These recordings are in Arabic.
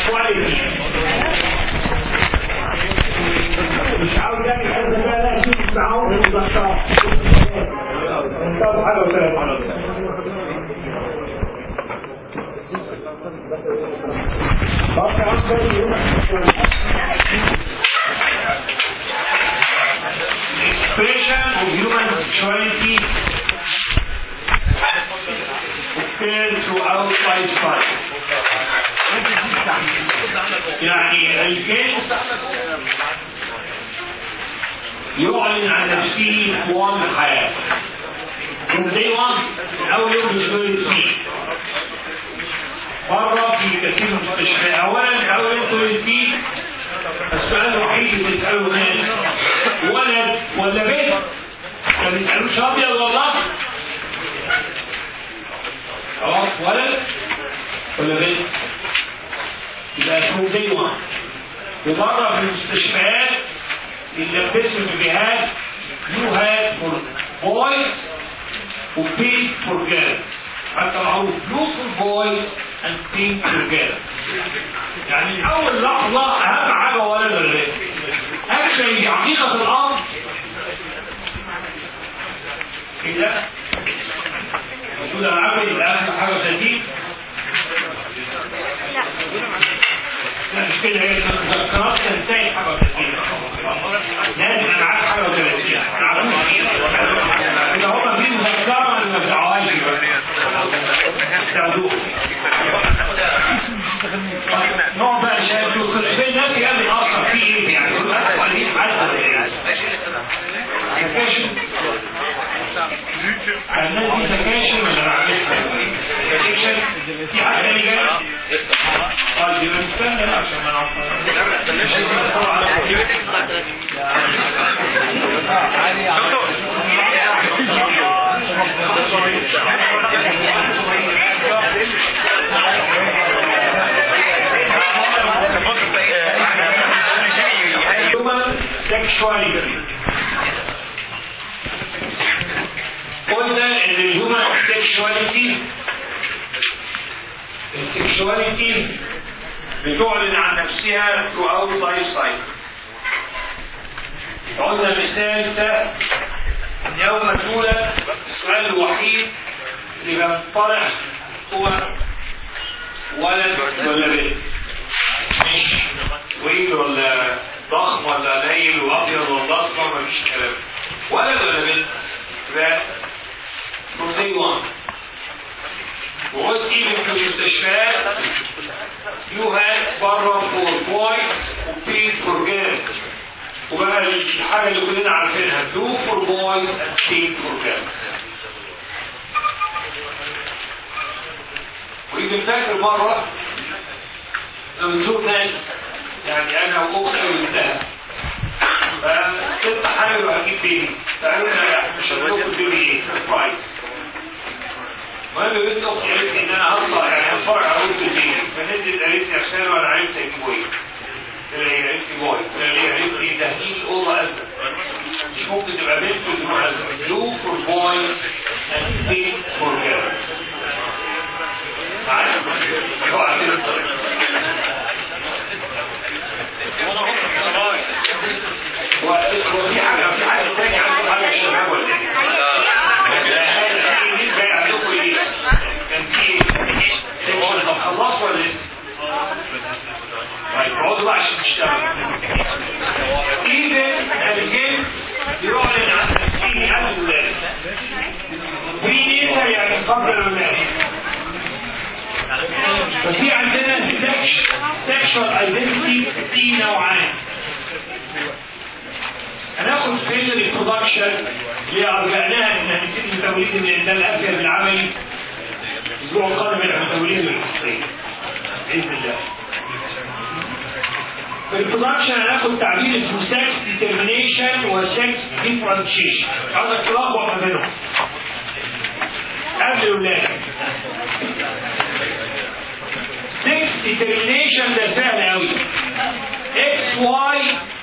سكشواليتي. مش عاوز يعني الحزة بقى لا شوف التعاون والضغطات. انتظر حاجة وثلاث حاجة. Expression of human sexuality occurs throughout lifetime. يعني الجنس يعلن عن نفسه طوال الحياة. من day one أول يوم بيتولد فيه. مرة في كثير من المستشفيات. أولا أول يوم بيتولد فيه السؤال الوحيد اللي بيسأله الناس ولد ولا بنت؟ ما بيسألوش أبيض ولا أبيض. خلاص ولد ولا بنت؟ يبقى اسمه day one. ومرة في المستشفيات يلبسوا البيبيهات blue hat for boys و pink for girls. حتى معروف blue for boys and pink for girls. يعني أول لحظة أهم حاجة ولد ولا بنت. أكشن حقيقة الأمر كده المفروض العمل يبقى أهم حاجة 30. لا مش كده، هي المذكرات تنتهي حاجة 30. لازم أنا عارف حاجة 30. إذا هما في مذكرة ما بتاعوهاش بتاعدوها. نوع بقى شايفه في الناس يعني أصلا في إيه يعني كل واحد عليه حد سكاشن. الناس دي سكاشن ولا معلش سكاشن في حاجة تاني جاية؟ طيب يبقى نستنى عشان ما نعرف. sexuality. قلنا ان الهيومن sexuality بتعلن عن نفسها throughout life cycle. قلنا مثال سهل ان يوم تولد السؤال الوحيد اللي بينطرح هو ولد ولا بنت، مش طويل ولا ضخم ولا قليل وابيض ولا اصفر، مفيش كلام. ولد ولا بنت يبقى from day one. وقلت ايه في المستشفيات you had بره for boys و pink for girls. وبقى الحاجه اللي كلنا عارفينها blue for boys and pink for girls. ويمكن فاكر مره لما نشوف ناس يعني انا واختي وبنتها فست حامل وهجيب بيبي فقالوا لنا مش هنقول لكم البيبي ايه سربرايز. المهم بنت اختي قالت لي ان انا هطلع يعني هتفرج على ولد البيبي فنزلت قالت لي عشان وانا عرفت اجيبه ايه. قلت لها قالت لي بوي. قالت لي ده هي الاوضه ازرق مش ممكن تبقى بنت وتبقى ازرق. blue for boys and pink for girls. معايا؟ اوعى كده وفي حاجة تانية عنده حاجة الشباب ولا ايه؟ مين جاي عندكم ايه؟ كان في سيكشن طب خلصوا ولا لسه؟ طيب اقعدوا بقى عشان تشتغلوا. ايفن الجنس يعلن عن نفسه عن الولادة. برينيتال يعني قبل الولادة. ففي عندنا sexual identity في نوعين. هناخد في الريبرودكشن اللي ارجعناها ان هنبتدي الميتابوليزم لان ده الابجد العملي الاسبوع القادم من الميتابوليزم الحسي باذن الله. في الريبرودكشن هناخد تعبير اسمه سكس ديترمينيشن وسكس ديفرنشيشن. عاوزك تلخبط ما بينهم قبل الولاده. سكس ديترمينيشن ده سهل قوي. اكس واي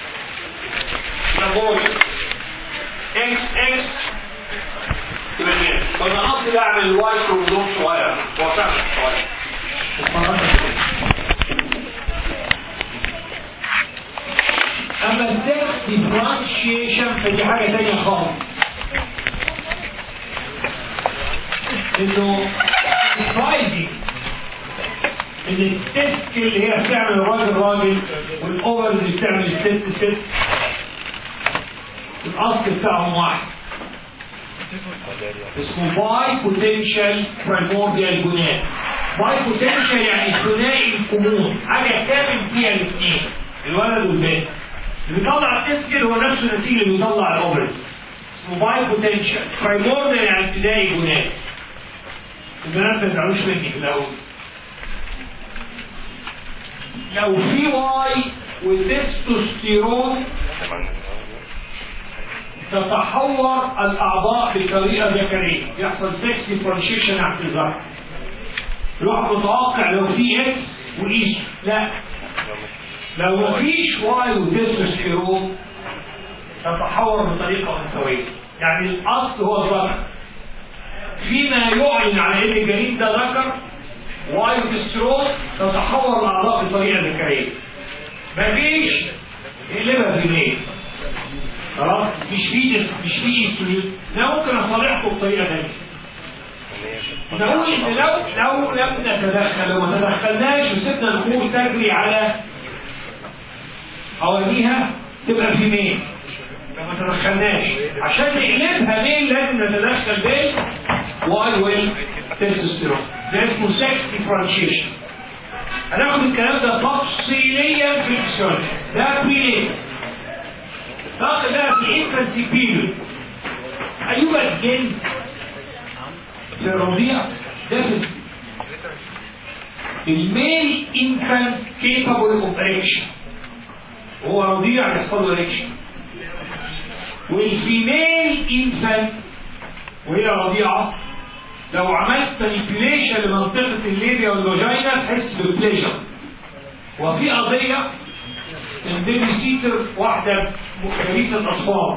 نقول اكس اكس يبقى كده. كنا قصدي اعمل الواي كروموزوم صغير وصفحه صغيره. دي حاجه ثانيه خالص. انه سرايزنج ان الست اللي هي بتعمل الراجل راجل والاوفر اللي بتعمل الست ست الاصل بتاعهم واحد اسمه باي بوتنشال برايمورديال جوناد. باي بوتنشال يعني ثنائي الكمون، حاجه كامل فيها الاثنين الولد والبنت. اللي بيطلع التسكيل هو نفسه النتيجه اللي بيطلع الاوفرز، اسمه باي بوتنشال برايمورديال يعني ابتدائي جوناد. البنات ما تزعلوش مني في الاول. لو في واي والتستوستيرون تتحور الاعضاء بطريقه ذكريه، يحصل سكس ديفرنشيشن تحت الذكر. الواحد متوقع لو في اكس وايش، لا، لو مفيش واي وتستوستيرون تتحور بطريقه انثويه، يعني الاصل هو الذكر. فيما يعلن على ان الجنين ده ذكر واي وتستيرون تتحور الاعضاء بطريقه ذكريه. مفيش يقلبها بجنين. خلاص مش في استروجين. ده ممكن اصالحكم بطريقه ثانيه. نقول ان لو لم نتدخل، لو ما تدخلناش وسيبنا الامور تجري على حواليها تبقى في ميل. لو ما تدخلناش عشان نقلبها ميل لازم نتدخل بين واي والتستوستيرون. ده اسمه سكس ديفرنشيشن. هناخد الكلام ده تفصيليا في الفسيولوجي. ده بريليت. ناخد بقى في الانفانسي بيريود. ايوه الجن في الرضيع ده الميل انفانت كيبابل اوف اريكشن، هو رضيع يحصل له اريكشن. والفيميل انفانت وهي رضيعه لو عملت مانيبيوليشن لمنطقه الليبيا والفاجينا تحس بالبليجر. وفي قضيه البيبي سيتر واحده كنيسه اطفال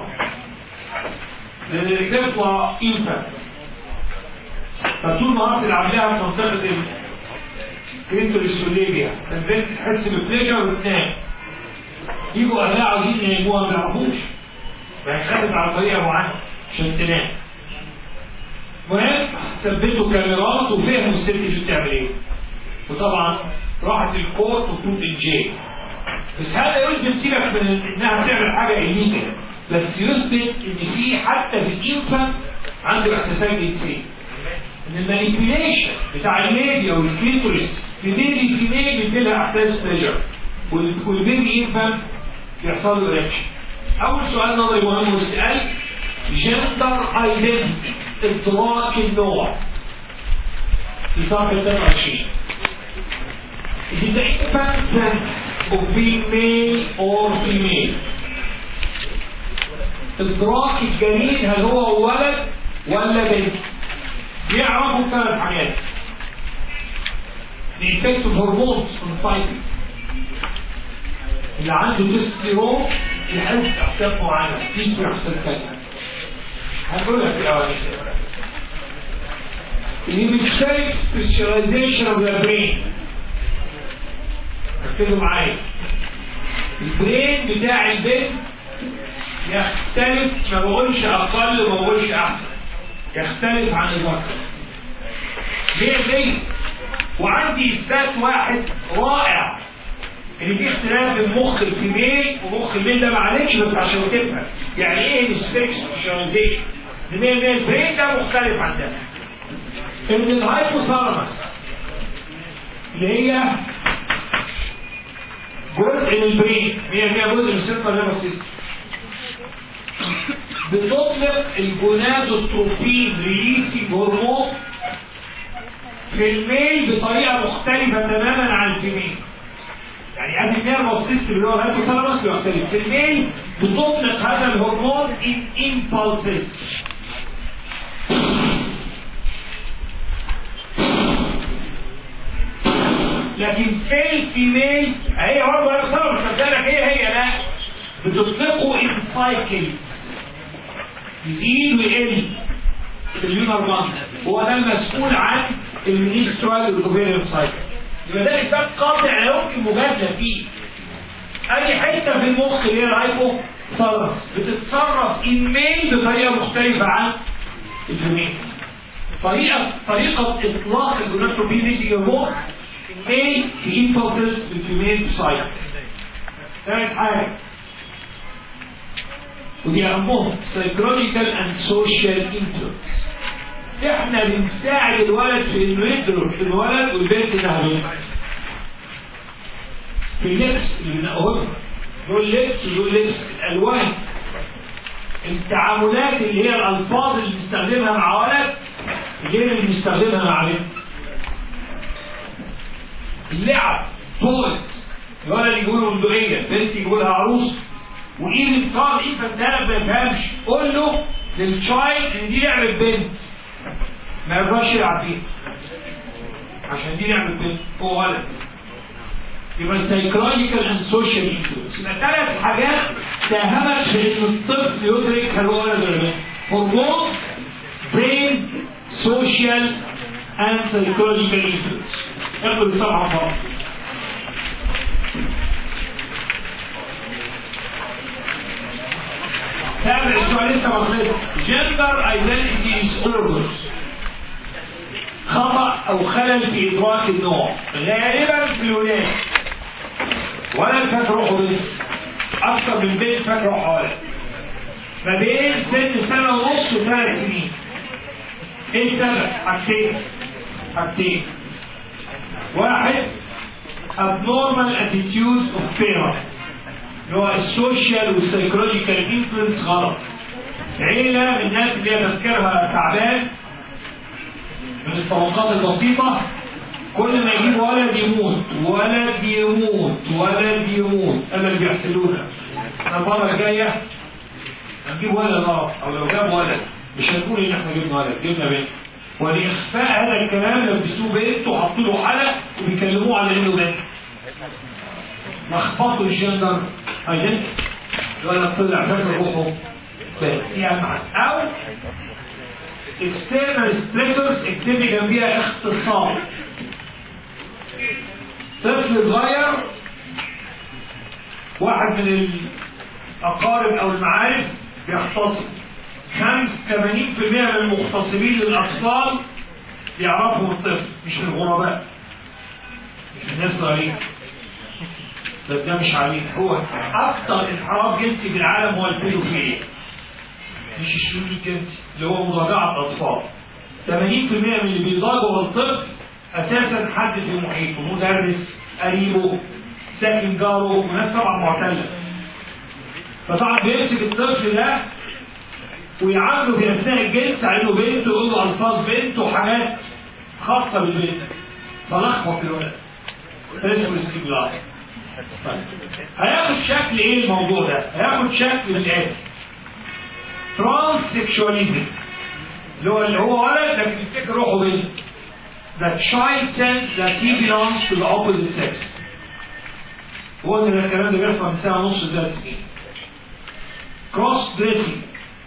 للرجال بتوع انفانت، فطول ما تلعب لها في منطقه الكرينتوريس والليبيا البنت تحس بالبليجر وتنام. يجوا اهلها عاوزين يناموها ما يعرفوش، فهيخافت على طريقه معينه عشان تنام. المهم ثبتوا كاميرات وفهموا الست دي بتعمل ايه. وطبعا راحت الكورت وطول الجيل. بس هذا يثبت سيبك من انها بتعمل حاجه إليجال، بس يثبت ان في حتى في الانفانت عنده احساسات جنسيه. ان المانيبيوليشن بتاع الليبيا والكليتوريس في بيبي في ميل بيديلها احساس بليجر، والبيبي انفانت بيحصل له رياكشن. اول سؤال نظري مهم والسؤال جندر ايدنتيتي، ادراك النوع في صفحه 23. It is the infant sense of being male or female. ادراك الجنين هل هو ولد ولا بنت. بيعرفوا ثلاث حاجات. The effect of hormones on fighting. اللي عنده تستيرون يحس احساب معينه، يسمع احساب ثانيه. هنقولها في الاول. Hemispheric specialization of the brain. ركزوا معايا. البرين بتاع البنت يختلف، ما بقولش اقل وما بقولش احسن، يختلف عن الذكر. ليه؟ وعندي اثبات واحد رائع ان في اختلاف بين مخ الفيميل ومخ الميل. ده معلش بس عشان تفهم يعني ايه هيمسفيريك سبيشاليزيشن. البرين ده مختلف عن ده. ان الهايبوثالاموس اللي هي جزء من البرين، هي جزء من السنترال نيرفس سيستم، بتطلق الجونادوتروبين ريليسنج هرمون في الميل بطريقه مختلفه تماما عن الفيميل. يعني ادي النيرفس سيستم اللي هو الهايبوثالاموس بيختلف. في الميل بتطلق هذا الهرمون ان امبالسز. لكن في الفيميل هي برضه هايبوثالاموس، مش بالك هي لا، بتطلقه ان سايكلز، يزيد ويقل في اللينر بانك. هو ده المسؤول عن المينسترال والاوفيريان سايكل. يبقى ده اثبات قاطع لا يمكن مجادله فيه. اي حته في المخ اللي هي الهايبو بتتصرف الميل بطريقه مختلفه عن الفيميل. طريقه اطلاق الجونادوتروبين هرمون الميل في امبوتنس بالفيميل سايد. ثالث حاجه ودي اهمهم psychological and social influence. احنا بنساعد الولد في انه يدرك الولد والبنت انها في اللبس اللي بنقولها، دول لبس ودول لبس، الالوان، التعاملات اللي هي الالفاظ اللي بنستخدمها مع ولد غير اللي بنستخدمها مع بنت. اللعب تويز، الولد يقول له بندقيه، البنت يقول لها عروس، وايه صار ايه فتاة ما يفهمش، قول له للشايلد ان دي لعبه بنت ما يرضاش يلعب بيها عشان دي لعبه بنت، هو ولد. يبقى السايكولوجيكال اند سوشيال انفلونس. يبقى ثلاث حاجات ساهمت في ان الطفل يدرك هل هو ولد ولا بنت: هرمون، برين، سوشيال اند سايكولوجيكال انفلونس. اخد الصفحه فقط. تابع السؤال لسه ما خلصش. جندر ايدنتيتي ديسوردرز، خطأ أو خلل في إدراك النوع، غالبا في الولاد. ولد فاكر روحه بنت، أكثر من بنت فاكر روحه ولد، ما بين سنة ونص وثلاث سنين. إيه السبب؟ حاجتين. واحد abnormal attitude of parents، اللي هو السوشيال والسايكولوجيكال انفلونس غلط. عيلة من الناس اللي هي تفكيرها تعبان من الطبقات البسيطة، كل ما يجيب ولد يموت ولد يموت ولد يموت، أما اللي بيحسدونا المرة الجاية هنجيب ولد أو لو جاب ولد مش هنقول إن إحنا جبنا ولد، جبنا بنت. ولإخفاء هذا الكلام لبسوه بنت وحطوا له حلق وبيكلموه على إنه بنت. لخبطوا الجندر ايدنتيتي، الولد طلع فاكر روحه بنت. يعني أو external stressors اكتبي جنبيها اختصار. طفل صغير واحد من الأقارب أو المعارف بيختصر، 80% من المختصرين للأطفال يعرفوا الطفل، مش الغرباء، مش الناس صغيرين. بس ده مش عليه، هو أكثر انحراف جنسي في العالم هو البيدوفيليا، مش الشذوذ الجنسي اللي هو مضاجعة أطفال. 80% من اللي بيضاجعوا الطفل أساسا حد في محيطه، مدرس، قريبه، ساكن جاره، وناس طبعا معتلة. فطبعا بيمسك الطفل ده ويعامله في أثناء الجنس على إنه بنت، ويقول له ألفاظ بنت وحاجات خاصة بالبنت، فلخبط الولد. اسمه استجلاب. طيب هياخد شكل إيه الموضوع ده؟ هياخد شكل الآتي: ترانسكشواليزم، اللي هو ولد لكن يفتكر روحه بنت. The child sense that he belongs to the opposite sex. هو ده الكلام ده بيحصل من سنة ونص لثلاث سنين. cross dressing،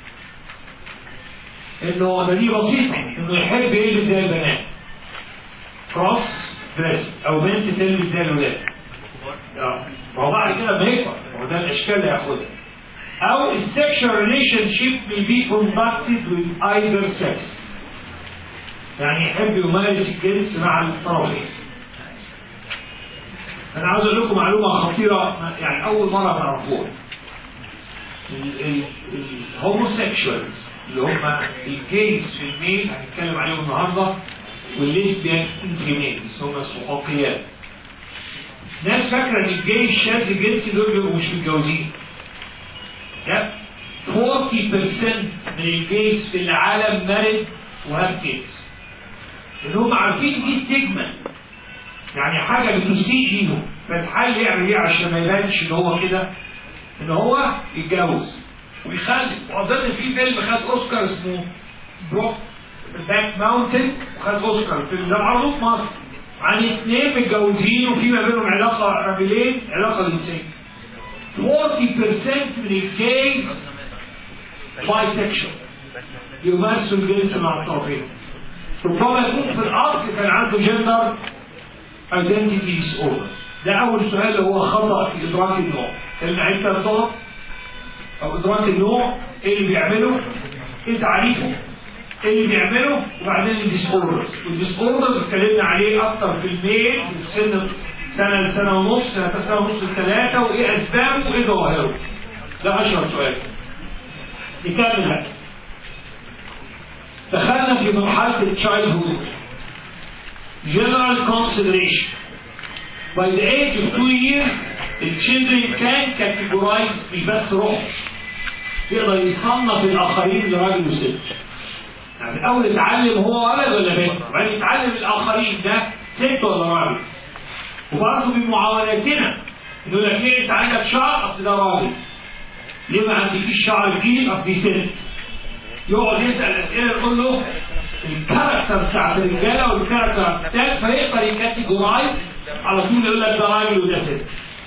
انه ده دي بسيطة، انه يحب يلبس زي البنات. cross dressing، او بنت تلبس زي الولاد. ما هو بعد كده بيكبر، هو ده الاشكال اللي هياخدها. أو sexual relationship may be conducted with either sex، يعني يحب يمارس الجنس مع الطرفين. أنا عاوز أقول لكم معلومة خطيرة، يعني أول مرة تعرفوها. الهوموسيكشوالز اللي هم الجيز في الميل هنتكلم عليهم النهارده، والليسبيان انفيميلز هم الصحوقيات. ناس فاكرة إن الجيز الشاذ الجنسي دول بيبقوا مش متجوزين. 40% من الجيز في العالم مارد وهاب كيدز، لأنهم عارفين دي ستيجما، يعني حاجة بتسيء ليهم. فالحل يعمل ايه عشان ما يبانش ان هو كده، ان هو يتجوز ويخلف. وأظن في فيلم خد أوسكار اسمه بروك باك ماونتن، وخد أوسكار في عرضه في مصر عن 2 متجوزين وفي ما بينهم علاقة رجلين، علاقة جنسية. 40% من الجيز بايسكشوال يمارسوا الجنس مع الطرفين. ربما يكون في الأرض كان عنده جندر ايدنتيتي ديسوردر. ده أول سؤال، هو خطأ في إدراك النوع. كلمة عدة بالضبط او ادراك النوع، ايه اللي بيعمله، ايه تعريفه، ايه اللي بيعمله، وبعدين الديس اوردرز. والديس اوردرز اتكلمنا عليه اكتر في الميل وفي سنه لسنه ونص، سنه ونص لثلاثه، وايه اسبابه وايه ظواهره. ده اشهر سؤال. نكمل بقى. دخلنا في مرحله التشايلد هود. General consideration. By the age of 2 years, the children can categorize مش بس روح، يقدر يصنف الآخرين لراجل وست. يعني الأول يتعلم هو ولد ولا بنت، وبعدين يتعلم الآخرين ده ست ولا راجل. وبرضه بمعاوناتنا يقول لك ليه أنت عندك شعر؟ أصل ده راجل. ليه ما عندكيش شعر جديد؟ أصل دي ست. يقعد يسأل أسئلة يقول له الكاركتر بتاعت الرجاله والكاركتر بتاعت الستات، فيقدر يكاتيجورايز على طول يقول لك ده راجل وده ست.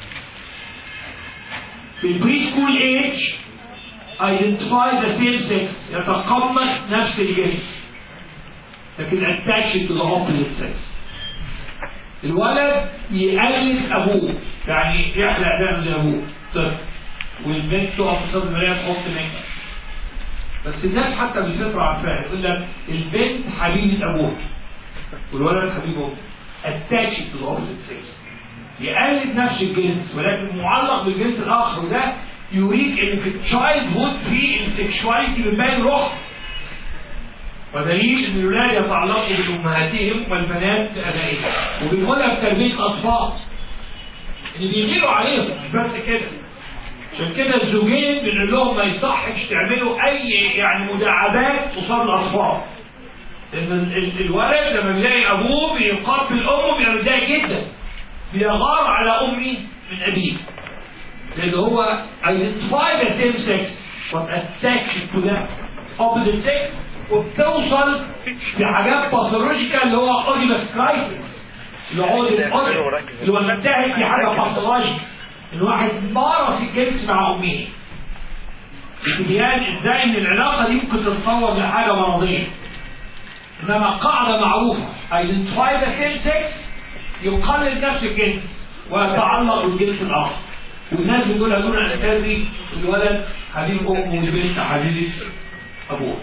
في البري سكول ايج ايدنتيفاي ذا سيم سكس، يتقمص نفس الجنس لكن اتاتش تو ذا اوبوزيت سكس. الولد يقلد ابوه، يعني يحلق دقنه زي ابوه طفل، والبنت تقف قصاد المرايه تحط ميك اب. بس الناس حتى بالفطره عارفاها، يقول لك البنت حبيبه ابوها والولد حبيب امه. اتاتش تو ذا اوبوزيت سكس، يقلد نفس الجنس ولكن معلق بالجنس الاخر. وده يوريك ان في التشايلد هود في السكشواليتي بتبين روح، ودليل ان الولاد يتعلقوا بامهاتهم والبنات بابائهم. وبنقولها بتربيه اطفال اللي بيغيروا عليهم مش بس كده. عشان كده الزوجين بنقول لهم ما يصحش تعملوا اي يعني مداعبات قصاد الاطفال. لان الولد لما بيلاقي ابوه بيقابل امه بيبقى متضايق جدا، بيغار على امي من ابيه، لان هو identify the same sex but attached to the opposite sex. وبتوصل لحاجات باثولوجيكال اللي هو اوديبس كرايسيس، اللي هو منتهي في حاجه باثولوجيك. الواحد مارس الجنس مع امه. التبيان ازاي ان العلاقه دي ممكن تتطور لحاجه مرضيه. انما قاعده معروفه identify the same sex، يقلد نفس الجنس ويتعلق بالجنس الاخر. والناس بتقولها دون ان تربي الولد حبيب امه والبنت حبيبه ابوه.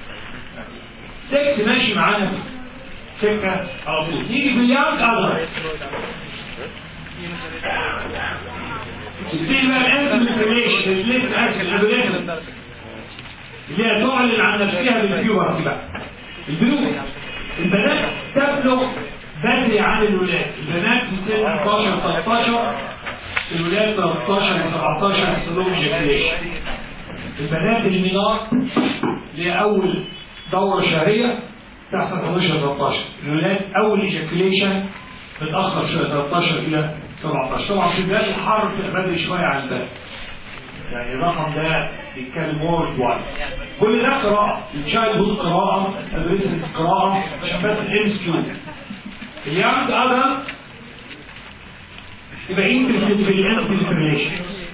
سكس ماشي معانا سكه على طول. نيجي في اليانج ادلت. تبتدي بقى الانتيميت ريليشن، اللي هي تعلن عن نفسها بالبيوبرتي بقى. البلوغ. البنات تبلغ بدري عن الولاد. البنات في سن 12 13، الولاد 13 17 يحصل لهم ايجاكيوليشن. البنات المينار اللي هي اول دوره شهريه تحصل 11 13. الولاد اول ايجاكيوليشن متاخر شويه 13 الى 17. طبعا في بدايه الحر بتبقى بدري شويه عن الباقي. يعني الرقم ده بيتكلم وورد وايد. كل ده قراءه، التشايلد هود قراءه، الادريسنس قراءه، عشان بس الام اس كيو. اليانج ادلت يبقى انترستد في الانتيميت ريليشن.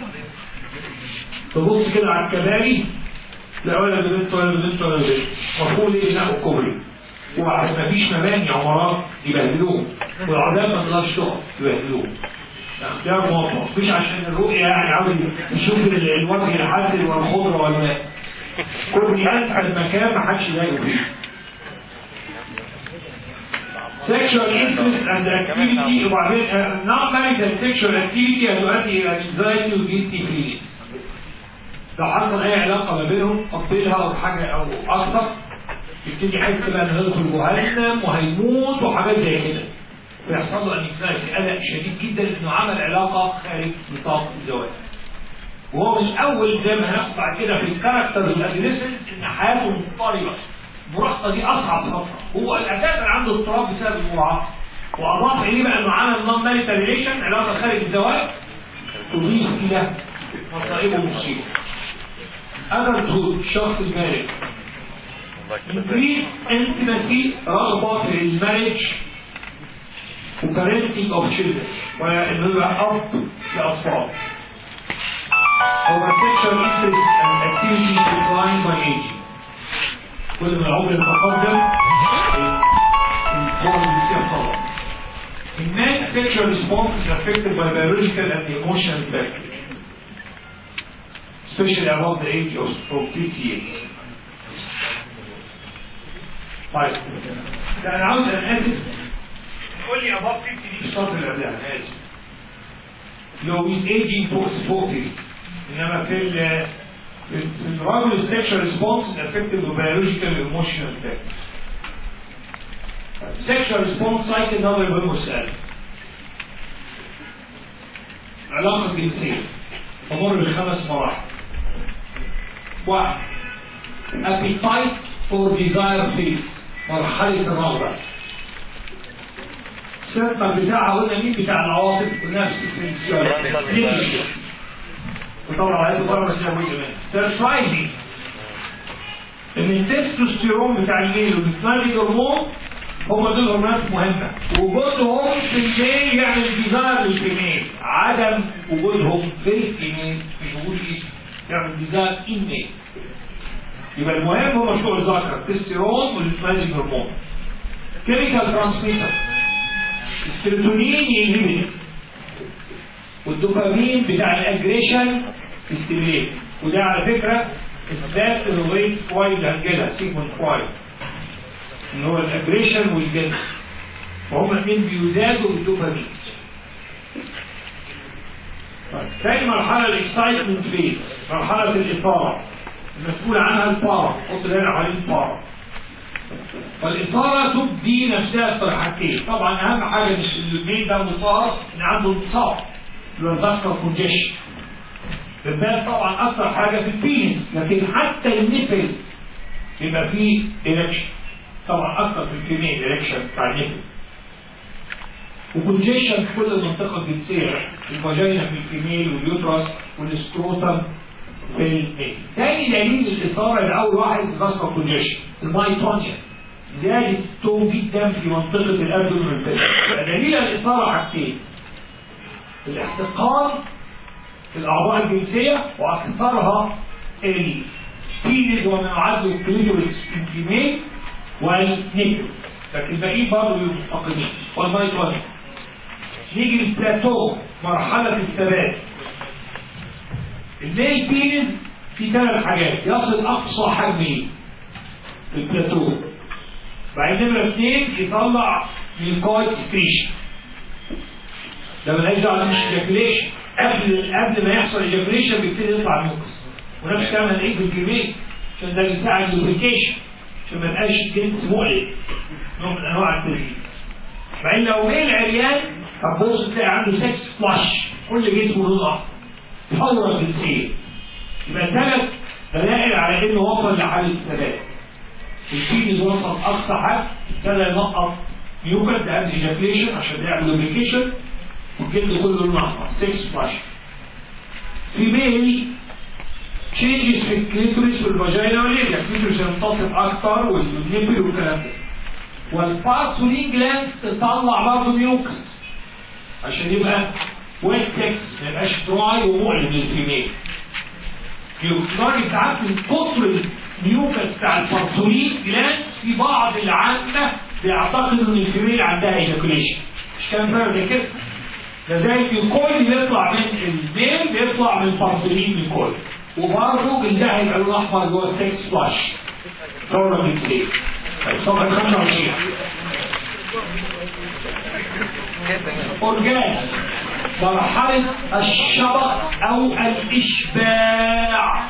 تبص كده على الكباري لا ولا بنت ولا بنت ولا بنت، مفهوم ايه؟ لا الكوبري. وعشان مفيش مباني عمارات يبهدلوهم، والعذاب ما تقدرش تقف يبهدلوهم. اختيار موفق، مش عشان الرؤيه يعني عاوز يشوف الوجه الحسن والخضره والماء. كوبري اسهل مكان ما حدش يلاقيه فيه. sexual interest and activity. وبعدين non-marital sexual activity هتؤدي الى anxiety و guilty feelings. لو حصل اي علاقه ما بينهم قبلها او حاجه او اكثر يبتدي يحس بقى انه هيدخل جهنم وهيموت وحاجات زي كده. ويحصل له انكزايتي، قلق شديد جدا انه عمل علاقه خارج نطاق الزواج. وهو من اول زي ما هناخد بعد كده في الكاركترز والادريسنس ان حياته مضطربه. المراهقه دي اصعب فتره، هو اساسا عنده اضطراب بسبب المراهقه. واضاف اليه بقى انه عمل نون ماريتال ريليشن، علاقه خارج الزواج، تضيف الى مصائبه ومصيبه. adulthood، الشخص البالغ. increased intimacy، رغبه في الماريج وparenting of children، وانه يبقى اب لاطفال. Over-sexual interest and activity decline by age. كل ما العمر يتقدم الفورم بيصير طبعا. In men, sexual response is affected by biological and emotional factors. especially above the age of 50 years. طيب ده انا عاوز انا اسف نقول لي above 50 دي في الشرط اللي قبلها انا اسف لو is aging post 40 انما في الراجل sexual response is affected by biological and emotional factors. Sexual response cycle ده غير مسألة. علاقة جنسية تمر ب5 مراحل. 1. appetite for desire phase مرحلة الرغبة. السيركل بتاعها قلنا مين بتاع العواطف ونفس الفيزيولوجي. وطبعا هذا بره بس لو كمان. سيرفرايزنج ان التستوستيرون بتاع الميل والبيتنالي هرمون هم دول هرمونات مهمة. وجودهم في الميل يعني الديزاير للفيميل. عدم وجودهم في الفيميل مش وجود اسم يعني الديزاير ان ميل. يبقى المهم هو بتوع الذكر التستيرون والبيتنالي هرمون. كيميكال ترانسميتر السيروتونين ينهبط والدوبامين بتاع الاجريشن ستيميليت. وده على فكره اثبات الريت فويد هنجلها سيجموند فويد اللي هو الاجريشن والجنس وهم الاثنين بيزادوا بالدوبامين. طيب ثاني مرحله الاكسايتمنت فيز مرحله الاثاره المسؤول عنها البارا. حط بالك على البارا. فالاثاره تبدي نفسها بطريقتين. طبعا اهم حاجه مش المين ده مصاب ان عنده انتصاب اللي هو الفاسكولار كونجيشن. بتبان طبعا اكتر حاجه في البينس لكن حتى النفل يبقى فيه إريكشن. طبعا اكتر في الفيميل إريكشن بتاع النفل. وكونجيشن في كل المنطقه الجنسيه الفاجينا في الفيميل واليوترس والسكروتم في الميل. ثاني دليل الاثاره الاول واحد الفاسكولار كونجيشن المايتونيا زياده ستون جدا في منطقه الابدومين والبلد. دليل الاثاره حاجتين الاحتقان الأعضاء الجنسية وأكثرها البينيد وما يعد الكليتورس في الفيميل والنيكل لكن الباقيين برضه مستقيمين والمايتونيا. نيجي للبلاتو مرحلة الثبات. الميل بينيز في 3 حاجات يصل أقصى حجمه في البلاتو. بعدين نمرة 2 يطلع ميلكويد سكريشن ده ملهاش دعوه مش ايجاكوليشن. قبل ما يحصل ايجاكوليشن بيبتدي يطلع ميوكس ونفس الكلام هنلاقيه في الجرمين عشان ده بيساعد اللوبريكيشن عشان ما يبقاش الجنس مؤلم نوع من انواع التزيين. فإن لو ميل عريان هتبص تلاقي عنده 6 فلاش كل جسمه لونه ثوره جنسيه. يبقى 3 دلائل على انه وصل لحاله الثبات. الفينز وصل اقصى حد ابتدى ينقط ميوكس ده قبل ايجاكوليشن عشان يعمل لوبريكيشن والجلد كله لونه احمر 6 فلاش. في ميل تشينجز في الكليتوريس والفاجينا والليبيا. الكليتوريس ينتصف اكتر والنيبل والكلام ده. والبارسولين جلاند تطلع برضه ميوكس عشان يبقى ويت سكس ما يبقاش دراي ومؤلم للفيميل. لدرجه ساعات من كتر الميوكس بتاع البارسولين جلاند في بعض العامه بيعتقدوا ان الفيميل عندها ايجاكوليشن. مش كلام فاهم كده؟ لذلك الكويل بيطلع من الميل بيطلع من البارسولين من الكويل وبرضه جلدها يبقى لون احمر جوه 6 فلاش ثوره جنسيه. صفحه 25 اورجاز مرحله الشبق او الاشباع.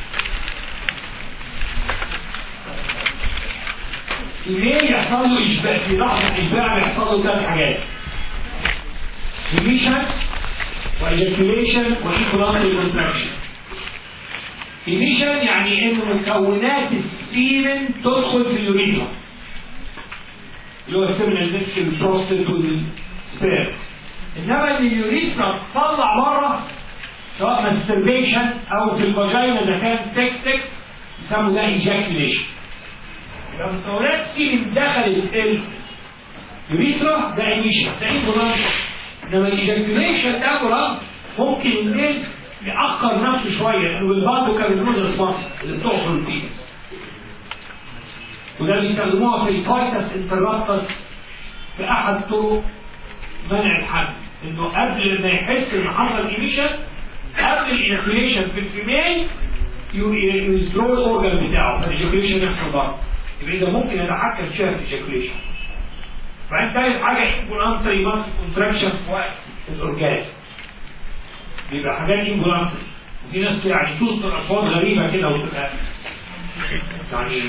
ليه يحصل له اشباع؟ في لحظه اشباع بيحصل له 3 حاجات: emission وايجاكوليشن وايكولاتري كونتراكشن. emission يعني ان مكونات السيمن تدخل في اليوريثرا اللي هو السيمنال ديسك البروستات والسبيرمز. انما ان اليوريثرا تطلع بره سواء ماستربيشن او في الفاجينا اذا كان 6 يسموا ده ايجاكوليشن. لو مكونات السيمن دخلت اليوريثرا ده emission ده ايكولاتري. انما الايجاكوليشن ده كلام ممكن الميل يأخر نفسه شويه لانه بالبالبو كابيلوزس ماسل اللي بتقف في البيس. وده بيستخدموها في الفايتس انترابتس في احد طرق منع الحمل انه قبل ما يحس ان حصل ايميشن قبل الايجاكوليشن في الفيميل يوزدرو الاورجن بتاعه، فالايجاكوليشن يحصل بره. يبقى اذا ممكن يتحكم فيها في الايجاكوليشن. بعدين تالت حاجه انفولانتري مالتي كونتراكشن في وقت الاورجازم. بيبقى حاجات انفولانتري، وفي ناس يعني تصدر اصوات غريبه كده وتبقى يعني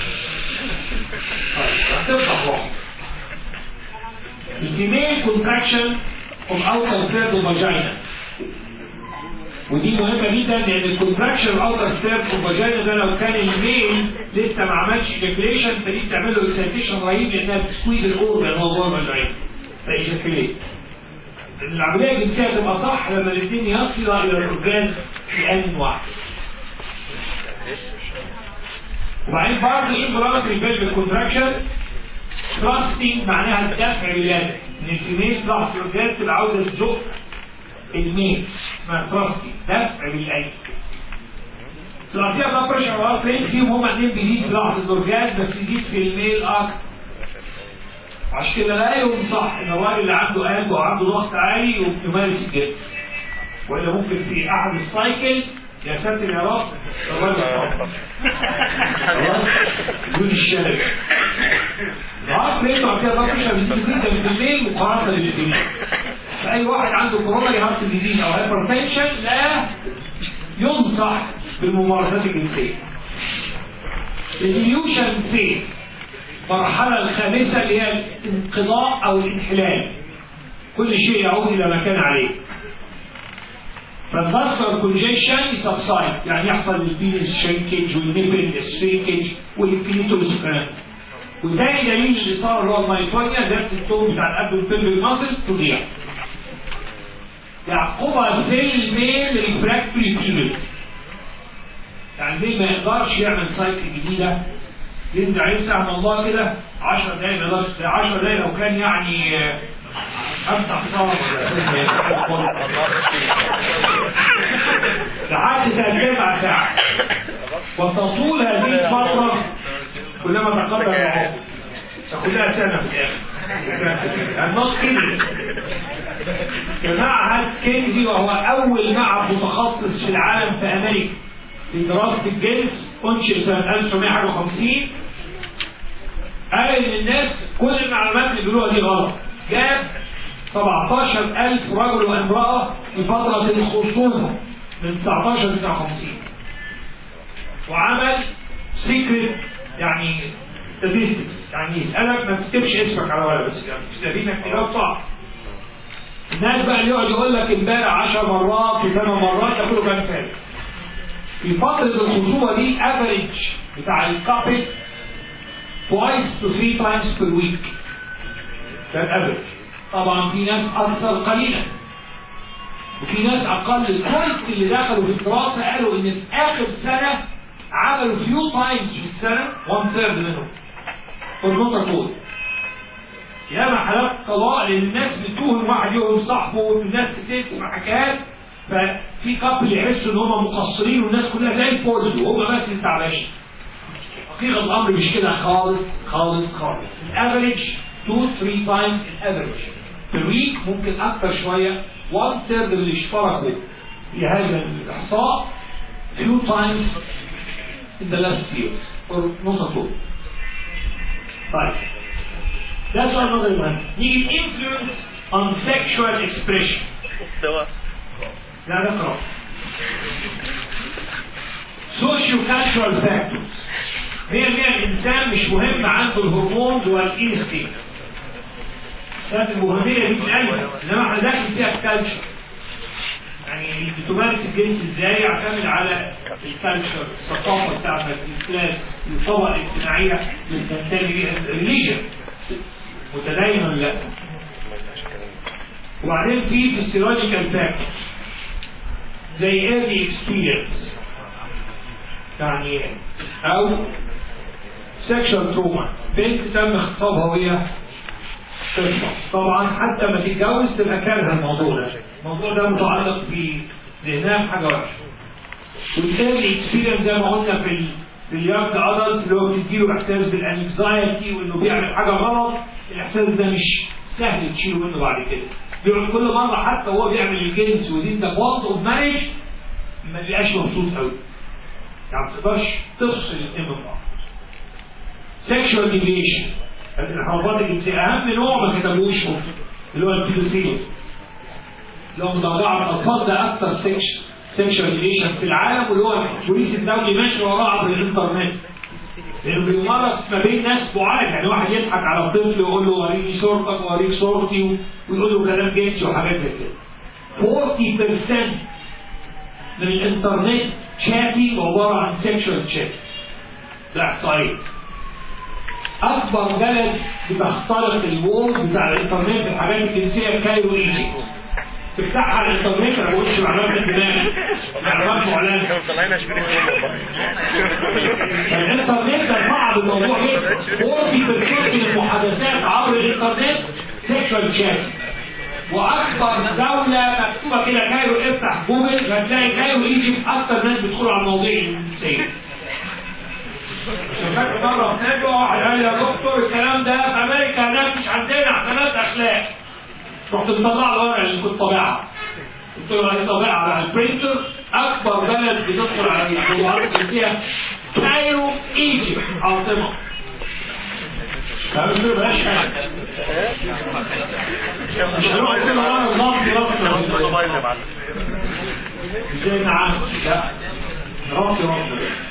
هتفتح واحد. الفيميل كونتراكشن اوف اوتر ثيرد فاجينا، ودي مهمه جدا لان الكونتراكشن اوف اوتر ثيرد فاجينا ده لو كان الميل لسه ما عملش ايجاكوليشن فدي بتعمل له اكسايتيشن رهيب لانها بتسكويز الاورجن وهو جوه الفاجينا فايجاكوليت. العمليه الجنسيه تبقى صح لما الاثنين يصلوا الى الاورجازم في ان واحد. وبعدين برضه انفولانتري بيلفيك كونتراكشن تراستنج معناها الدفع باليد، ان الفيميل تلاحظ الاورجازم تبقى عاوزه تزق الميل، اسمها تراستنج دفع بالايد. تبقى فيها بقى بريشر وار فين فيهم هما الاثنين بيزيد في لحظه الاورجازم بس يزيد في الميل اكتر. عشان كده لا ينصح ان الراجل اللي عنده قلب وعنده ضغط عالي يمارس الجنس، والا ممكن في احد السايكل يا ساتر يا رب الراجل يصاب بدون الشلل. العقل يطلع كده ضغط بيزيد جدا في الليل مقارنه بالفيميل. فاي واحد عنده كوروناري هارت ديزيز او هايبرتنشن لا ينصح بالممارسات الجنسيه. ريزوليوشن فيز، المرحلة الخامسة اللي هي الانقضاء أو الانحلال. كل شيء يعود إلى ما كان عليه. فالفاسكولار كونجيشن سبسايد، يعني يحصل البينس شرينكج والنيبل شرينكج والكليتورس كمان. وتاني دليل اللي صار اللي هو المايتونيا زادت التون بتاع الأبدو البلفيك ماسل تضيع. يعقبها في الميل ريفراكتوري بيريود. يعني الميل ما يقدرش يعمل سايكل جديدة ينزع يسعى من الله كده 10 دقايق. ما يقدرش 10 دقايق لو كان يعني افتح صار لحد 3 ساعة. وتطول هذه الفترة كلما تقدم العمر تاخدها سنة في الآخر. النص كده كمعهد كينزي وهو أول معهد متخصص في العالم في أمريكا لدراسة الجنس أنشئ سنة 1950. قال إن الناس كل المعلومات اللي بيقولوها دي غلط. جاب 17,000 رجل وامرأة في فترة الخصوبة من 19 ل 59 وعمل سيكريت يعني statistics، يعني يسألك ما تكتبش اسمك على ورقة بس يعني تسألينك كده صعب. الناس بقى اللي يقعد يقول لك امبارح 10 مرات في 8 مرات ده كله كان فارغ. في فترة الخصوبة دي افريج بتاع الكابل twice to 3 times per week. ده الافريج. طبعا في ناس اكثر قليلا وفي ناس اقل. الكويس اللي دخلوا في الدراسة قالوا ان في اخر سنة عملوا few times في السنة 1/3 منهم. والنقطة طول. ياما حالات طلاق لان الناس بتوهم واحد يوم صاحبه والناس تسمع حكايات ففي كابل يحسوا ان هم مقصرين والناس كلها زي الفل وهم بس اللي تعبانين. حقيقة الامر مش كده خالص خالص خالص. الافريج 2-3 times الافريج في الويك، ممكن اكتر شوية. 1/3 اللي اشتركوا في هذا الاحصاء few times in the last years or not at all. طيب ده سؤال نظري مهم. نيجي influence on sexual expression. لا نقرأ. socio-cultural factors. 100% الإنسان مش مهم عنده الهرمونز والإنستينكت. السبب المهمية دي بتقلل، إنما احنا داخل فيها الكالتشر. يعني بتمارس الجنس ازاي يعتمد على الكالتشر، الثقافة بتاعتك، الكلاس، الطبقة الاجتماعية اللي بتنتمي بيها، الريليجن متدين ولا لا. وبعدين في فيسيولوجيكال فاكتورز زي early experience يعني او sexual trauma. بنت تم اغتصابها وهي طفلة، طبعا حتى ما تتجوز تبقى كارهة الموضوع ده. الموضوع ده متعلق في ذهنها بحاجة وحشة. والearly experience زي ما قلنا في اليونج ادلتس اللي هو بتديله احساس بالانكزايتي وانه بيعمل حاجة غلط. الاحساس ده مش سهل تشيله منه بعد كده. بيقعد كل مره حتى وهو بيعمل الجنس ودين ده بوند اوف ماريج ما بيبقاش مبسوط قوي. يعني ما تقدرش تفصل الاثنين من بعض. سيكشوال ديفيشن الانحرافات الجنسيه اهم نوع ما كتبوش اللي هو البيدوفيليا. لو مضيعه الاطفال ده اكثر سيكشوال ديفيشن في العالم، واللي هو البوليس الدولي ماشي وراه عبر الانترنت. لانه بيمارس ما بين ناس بعاد، يعني واحد يضحك على الطفل ويقول له وريني صورتك ووريك صورتي ويقول له كلام جنسي وحاجات زي كده. 40% من الانترنت شاتنج عباره عن سيكشوال شات. ده احصائيه. اكبر بلد بتخترق الوول بتاع الانترنت بالحاجات الجنسيه كايرو ايجيبت. تفتحها على الانترنت ما بقولش معلومات من دماغي، معلومات معلنه. الانترنت ده صعب الموضوع جدا. 40% من المحادثات عبر الانترنت سيكشوال شات. واكبر دوله مكتوبه كده كايرو، افتح جوجل هتلاقي كايرو ايجيبت اكتر ناس بيدخلوا على المواضيع الجنسيه. فاكر مره في ندوه واحد قال لي يا دكتور الكلام ده في امريكا هناك مش عندنا، احنا ناس اخلاق. رحت مطلع الورقه اللي كنت طابعها. قلت له هي طابعها على البرينتر. اكبر بلد بتدخل على الموضوعات الجنسيه كايرو ايجيبت عاصمه. فقالوا له بلاش حاجه. مش هنروح كده ورا النقط راسنا. ازاي نعم؟ لا راسي.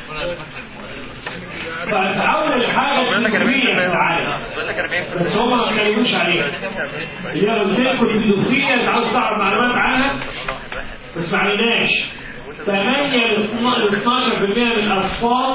فأول حاجة البيدوفيليا في العالم، بس هم ما اتكلموش عليها. اللي انا قلت لكم البيدوفيليا اللي عاوز تعرف معلومات عنها بس ما عملناش. 8 ل 12% من الأطفال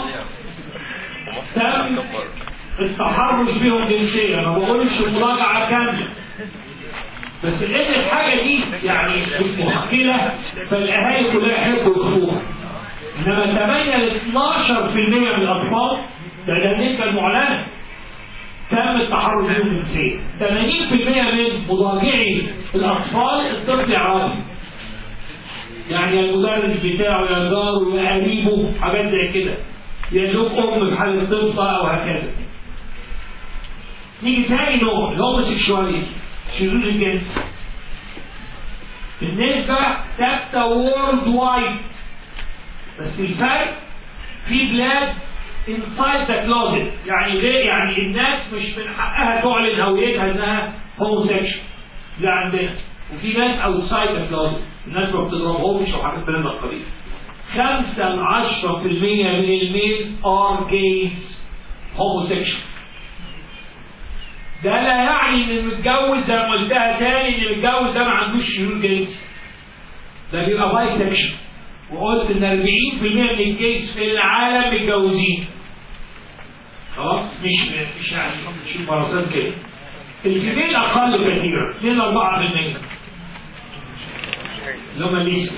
تم التحرش بهم جنسيا. ما بقولش مراجعة كاملة، بس لأن الحاجة دي يعني مش مشكلة فالأهالي كلها يحبوا يخوها. إنما 8 ل 12% من الأطفال ده النسبة المعلنة تم التحرش بهم جنسيا. 80% من مضاجعي الأطفال الطفل عربي، يعني المدرس بتاعه يا جاره يا قريبه حاجات زي كده، يا زوج أم بحال طفلة أو هكذا. نيجي تاني نوع الهوموسيكشواليتي، شذوذ الجنس. النسبة ثابتة وورلد وايد، بس الفرق في بلاد inside the closet. يعني ليه؟ يعني الناس مش من حقها تعلن هويتها انها homosexual. ده عندنا. وفي ناس outside the closet. الناس ما بتضربهمش وحاجات من القبيل. 5 ل 10% من الميلز are gays homosexual. ده لا يعني ان المتجوز زي ما قلتها تاني ان المتجوز ده ما عندوش شذوذ جنسي. ده بيبقى باي سكشن. وقلت ان 40% من الجيش في العالم متجوزين. خلاص مش يعني مش فرصات كده. الفيميل اقل كثيرا 2 ل 4% اللي هم الليسبي.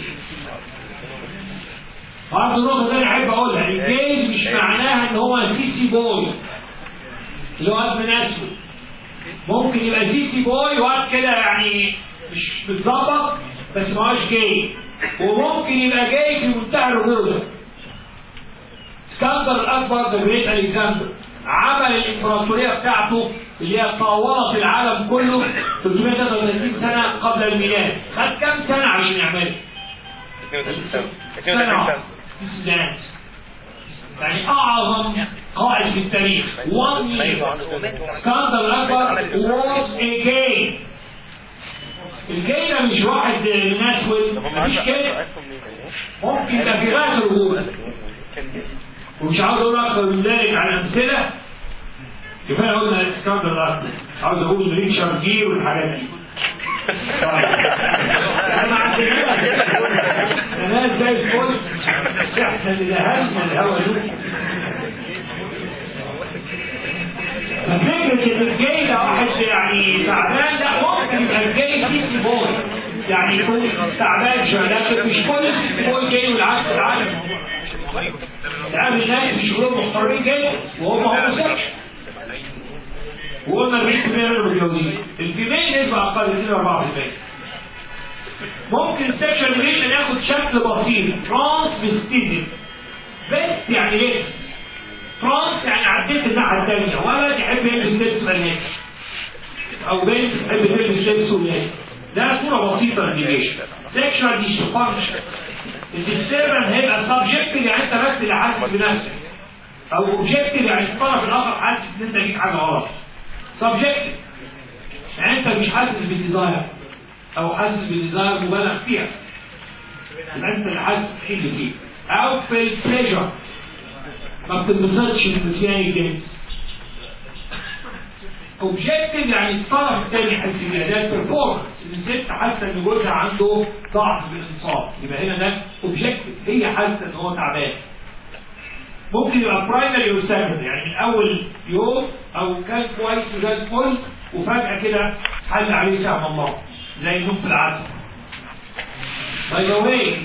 وعندي نقطة تانية أحب أقولها، الجيز مش معناها إن هو سيسي بوي اللي هو ابن أسود. ممكن يبقى سيسي بوي وقت كده يعني مش متظبط بس ما هوش جاي، وممكن يبقى جاي في منتهى الرجولة. اسكندر الأكبر ذا جريت ألكسندر عمل الإمبراطورية بتاعته اللي هي طاولت العالم كله 333 سنة قبل الميلاد. خد كام سنة عشان يعملها؟ سنة. يعني أعظم قائد في التاريخ. اسكندر الأكبر was a gay. الجاي ده مش واحد من اسود، مفيش كده. ممكن يبقى في غاية الرجولة. ومش عاوز اقول اكثر من ذلك على امثله. كفايه قلنا اسكندر الاكبر، عاوز اقول ريتشارد جير والحاجات دي. انا عندنا ناس زي الفل احنا اللي دهنا الهوا دول. ففكرة ان الجاي ده واحد يعني تعبان، لا ممكن يبقى الجاي سيسي بوي يعني يكون تعبان شويه، لكن مش كل سيسي بوي جاي والعكس العكس. تعمل الناس في شغلهم محترمين جدا وهم هوموسيكشوال. وقلنا 40% منهم متجوزين. الفيميل نسبة أقل 2 ل 4%. ممكن السكشوال ريليشن ياخد شكل بسيط، ترانسفستيزم. بس يعني لبس. ترانس يعني عديت الناحية الثانية، ولد يحب يلبس لبس بنات. أو بنت تحب تلبس لبس ولاد. ده صوره بسيطه للديفيشن. سيكشوال ديسفانكشن، الديستربنس هيبقى سبجكتيف يعني انت بس اللي حاسس بنفسك، او اوبجكتيف يعني الطرف الاخر حاسس ان انت ليك حاجه غلط. سبجكتيف يعني انت مش حاسس بالديزاير او حاسس بالديزاير مبالغ فيها، يبقى انت اللي حاسس بايه اللي فيه. او في البليجر ما بتنبسطش من مكان الجنس. اوبجكتيف يعني الطرف الثاني حاسس بيها، ده البرفورمانس، الست حاسه ان جوزها عنده ضعف بالانصاف، يبقى هنا ده اوبجكتيف، هي حاسه ان هو تعبان. ممكن يبقى برايمري او سكندري، يعني من اول يوم او كان كويس وزي الفل وفجاه كده حل عليه سهم الله زي النوم في العسل. باي ذا واي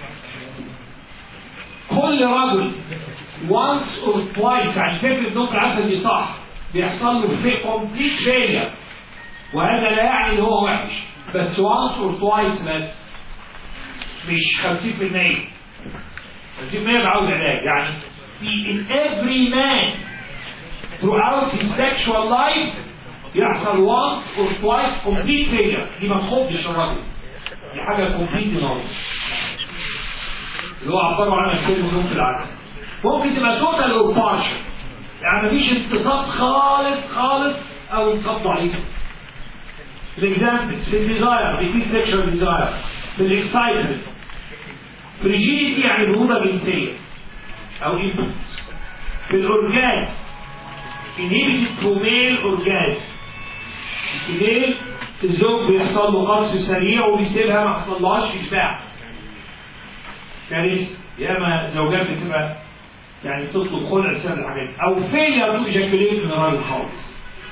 كل رجل once or twice، يعني فكره النوم في العسل دي صح، بيحصل له في كومبليت فيلير، وهذا لا يعني ان هو وحش، بس once or twice بس، مش 50%. 50% بعود علاج، يعني in every man throughout his sexual life يحصل once or twice complete failure. دي ما تخضش الراجل، دي حاجه complete ناقص اللي هو عبروا عنها كلمه نوم في العسل. ممكن تبقى total or partial، يعني مفيش انتصاب خالص او انتصاب ضعيف. الاكزامبلز في الديزاير، في سيكشوال ديزاير، في الاكسايتمنت، في الريجيديتي يعني برودة جنسية او انبوتس، في الاورجازم inhibited to male orgasm، الفيميل الزوج بيحصل له قصف سريع وبيسيبها ما حصلهاش اشباع. كارثة، ياما زوجات بتبقى يعني تطلب خلع بسبب الحاجات دي، او فيلير تو ايجاكوليت من الراجل خالص.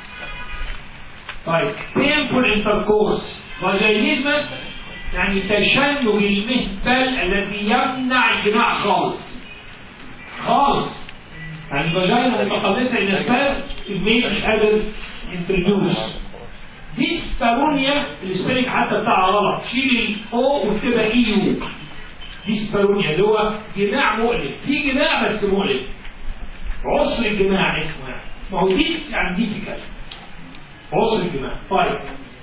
طيب painful intercourse، فاجينيزمس يعني تشنج المهبل الذي يمنع الجماع خالص. يعني الفاجينا متقدسه الى سباس الميل مش قادر انتروديوس. ديسبارونيا السبيلنج حتى بتاعها غلط، شيل الاو وتبقى اي يو. ديسبارونيا اللي هو جماع مؤلم، في جماع بس مؤلم، عسر الجماع اسمه يعني، ما هو ديس يعني ديفيكال، عسر الجماع. طيب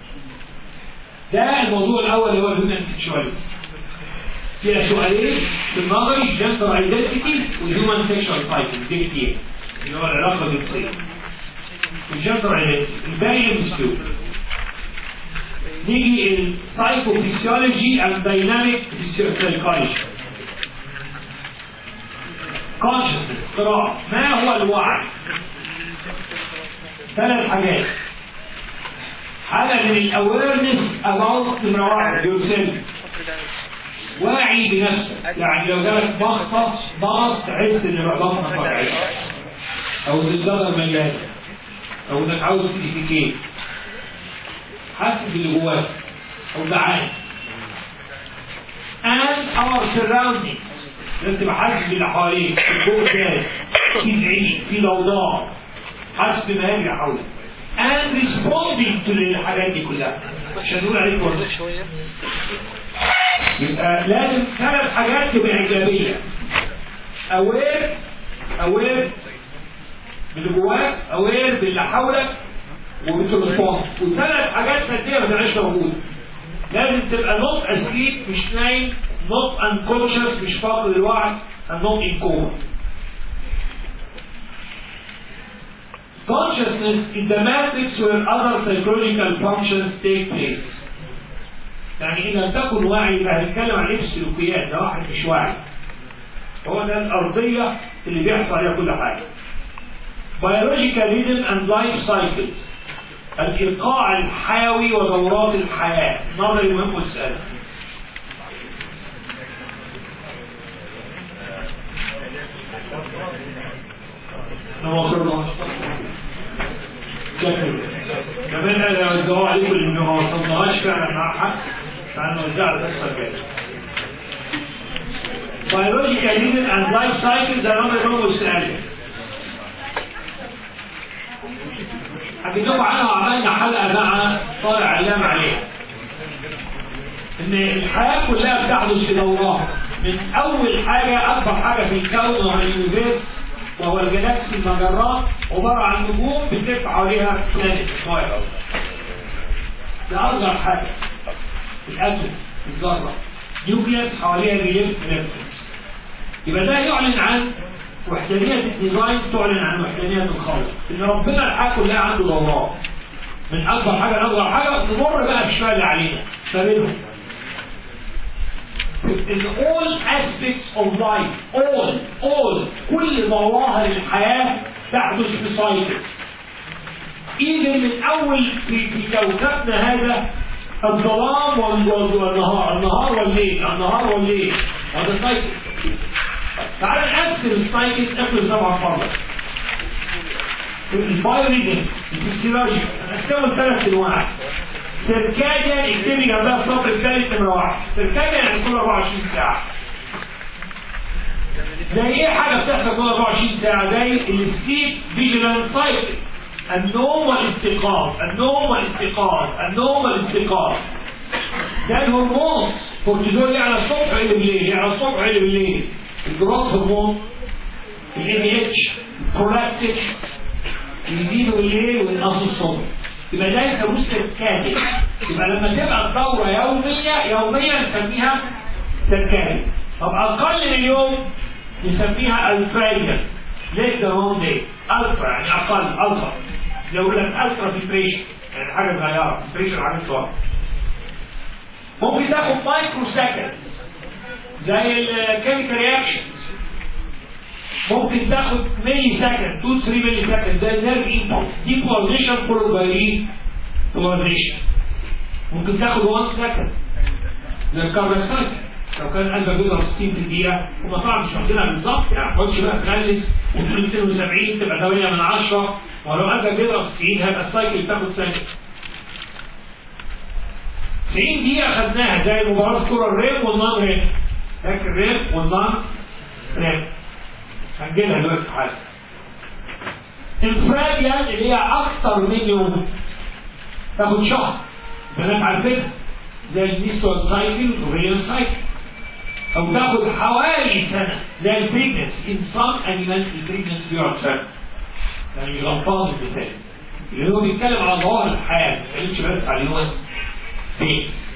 ده الموضوع الاول اللي هو الهيومن سيكشواليتي. فيها سؤالين في النظري، جندر ايدنتيتي وهيومن سيكشوال سايكل، دي كتير اللي هو العلاقه الجنسيه. الجندر ايدنتيتي الباقي مسلوب. نيجي السايكوفيسيولوجي اند دايناميك سايكولوجي. كونشسنس، قراءة، ما هو الوعي؟ 3 حاجات. حاجة من الاويرنس اباوت نمرة 1 يور سيلف، واعي بنفسك، يعني لو جالك ضغط تحس ان بطنك وجعاك، او ان الجدر مليان، او انك عاوز تديكيت، حاسس باللي جواك او جعان. and our surroundings، لازم تبقى حاسس باللي حواليك، الجو جاي، في زعيق، في ضوضاء، حاسس بما يجري حولك. and responding to الحاجات دي كلها، مش هنقول عليك برضه. يبقى لازم 3 حاجات تبقى ايجابيه. aware باللي جواك، aware باللي حولك، وبترسبوند. و3 حاجات سلبيه ما تبقاش موجوده. لازم تبقى not asleep مش نايم، not unconscious مش فاقد الوعي، and not in coma. Consciousness is the matrix where other psychological functions take place. يعني إن لم تكن واعي يبقى هنتكلم عن إيه السلوكيات، ده واحد مش واعي. هو ده الأرضية اللي بيحصل عليها كل حاجة. Biological rhythm and life cycles، الإيقاع الحيوي ودورات الحياة. نظري مهم وتسأل. نواصل كمان انا بدور عليكم اللي ما وصلناهاش فعلا مع حد، فهنرجع للقصه الجايه. Biological rhythm and life cycles ده نظري مهم وتسأل. حكيت لكم عنها وعملنا حلقه مع طارق علام عليها. ان الحياه كلها بتحدث في دورات، من اول حاجه اكبر حاجه في الكون وهو اليونيفيرس وهو الجالاكسي، المجرات عباره عن نجوم بتلف حواليها بلانيتس صغيره. ده اصغر حاجه. الاتوم الذره، نيوكليس حواليها ريليف الكترونز. يبقى ده يعلن عن وحدانيه الديزاين، تعلن عن وحدانيه الخالق، ان ربنا الحياه كلها عنده دوران من اكبر حاجه لاصغر حاجه، نمر بقى بشويه اللي علينا ما بينهم. in all aspects of life all كل ظواهر الحياه تحدث في سايكلز. إذا من أول في كوكبنا هذا الظلام والنهار، النهار والليل، هذا سايكل. تعال نقسم السايكل نقسم 7 مرات. البايوريدنس، الفسيولوجي، نقسمه 3 أنواع. سيركاديان اكتبي جنبها السطر الثالث نمرة 1. سيركاديان يعني كل 24 ساعة. زي إيه حاجة بتحصل كل 24 ساعة؟ زي السليب فيجيلانت سايكل. النوم والاستيقاظ، ده الهرمون. كورتيزول يعلى الصبح ويقل بالليل، الجروث هرمون، الMH، البرولاكتين يزيدوا بالليل وينقصوا الصبح. يبقى ده يسموه سيركادي. يبقى لما تبقى الدورة يومية نسميها سيركادي. طب أقل من يوم نسميها الفريديان. ليس ده هون دي ألترا يعني أقل، ألترا يقول لك ألترا فيبريشن يعني حاجة صغيرة، فيبريشن حاجة صغيرة. ممكن تاخد مايكرو سكندز زي الكيميكال رياكشنز. ممكن تاخد ملي سكند 2-3 ملي سكند زي النيرف انبوت، دي بوزيشن فولود باي بوزيشن. ممكن تاخد 1 سكند زي الكاربون سايكل. لو كان قلبك بيضرب 60 في الدقيقة، وما طبعا مش واخدينها بالظبط، يعني ما تقعدش بقى تغلس وتقول 270 تبقى 8/10، ولو قلبك بيضرب 90 هيبقى السايكل تاخد ثانية. 90 دقيقة خدناها زي مباراة كورة الريم والنون ريم. فاكر الريم والنون ريم؟ هنجيلها دلوقتي حاجة. الفراديان اللي هي أكتر من يوم تاخد شهر. بنات عارفينها زي النيستول سايكل والريم سايكل. أو تاخد حوالي سنة زي البريجنس. إن صام أنيمال البريجنس بيقعد سنة. يعني غلطان المثال. اللي هو بيتكلم على ظواهر الحياة، ما بيتكلمش بس على اليوم بيتس.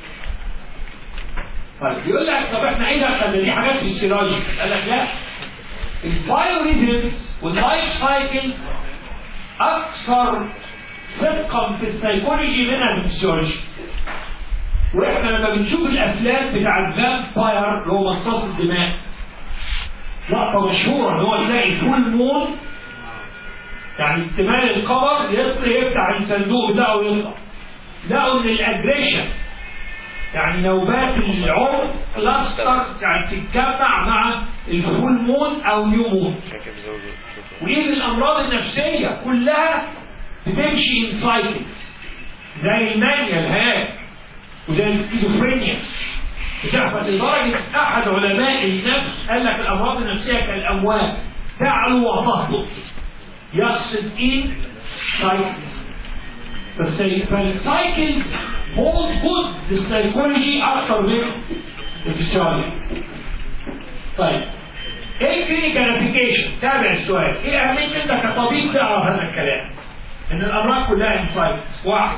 طيب يقول لك طب احنا ايه دخلنا دي حاجات فيسيولوجية؟ قال لك لا. البايوريزمز واللايف سايكلز أكثر صدقا في السيكولوجي منها في الفيسيولوجي. واحنا لما بنشوف الافلام بتاع الفامباير اللي هو مصاص الدماء، لقطه مشهوره ان هو يلاقي فول مون، يعني احتمال القمر يفتح الصندوق بتاعه ويطلع. لقوا ان الاجريشن يعني نوبات العمر كلاستر يعني تتجمع مع الفول مون او نيو مون. وايه الامراض النفسيه كلها بتمشي ان سايكلز زي المانيا الهاك وزي السكيزوفرينيا بتحصل. لدرجه احد علماء النفس قال لك الامراض النفسيه كالاموات تعلو وتهبط، يقصد ايه؟ سايكلز. فالسايكلز هولد جود للسايكولوجي اكثر من الفسيولوجي. طيب ايه الكلينيكال ابليكيشن؟ تابع السؤال. ايه اهميه انت كطبيب تعرف هذا الكلام؟ ان الامراض كلها ان سايكلز. واحد،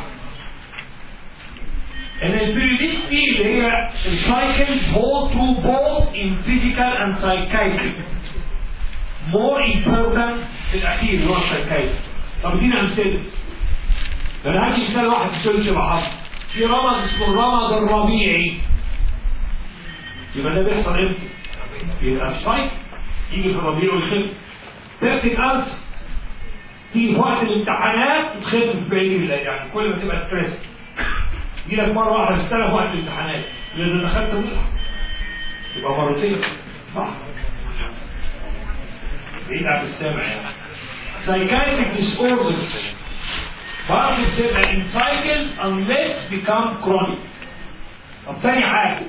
ان البيريوديستي اللي هي السايكلز hold true both in physical and psychiatric. more important في الاخير اللي هو السايكايتري. طب ادينا امثله. انا هدي مثال واحد في بحث في رمض اسمه الرمض الربيعي. يبقى ده بيحصل امتى؟ يبقى في صيف يجي في الربيع ويخف. تكتب ألف تيجي في وقت الامتحانات وتخف في بعيد يعني كل ما تبقى ستريس يجي لك مره واحده في السنه في وقت الامتحانات لان دخلت ملحق يبقى مرتين. صح؟ بعيد عن السامع يعني. Psychiatric disorders برضه بتبقى in cycles unless become chronic. طب تاني حاجة،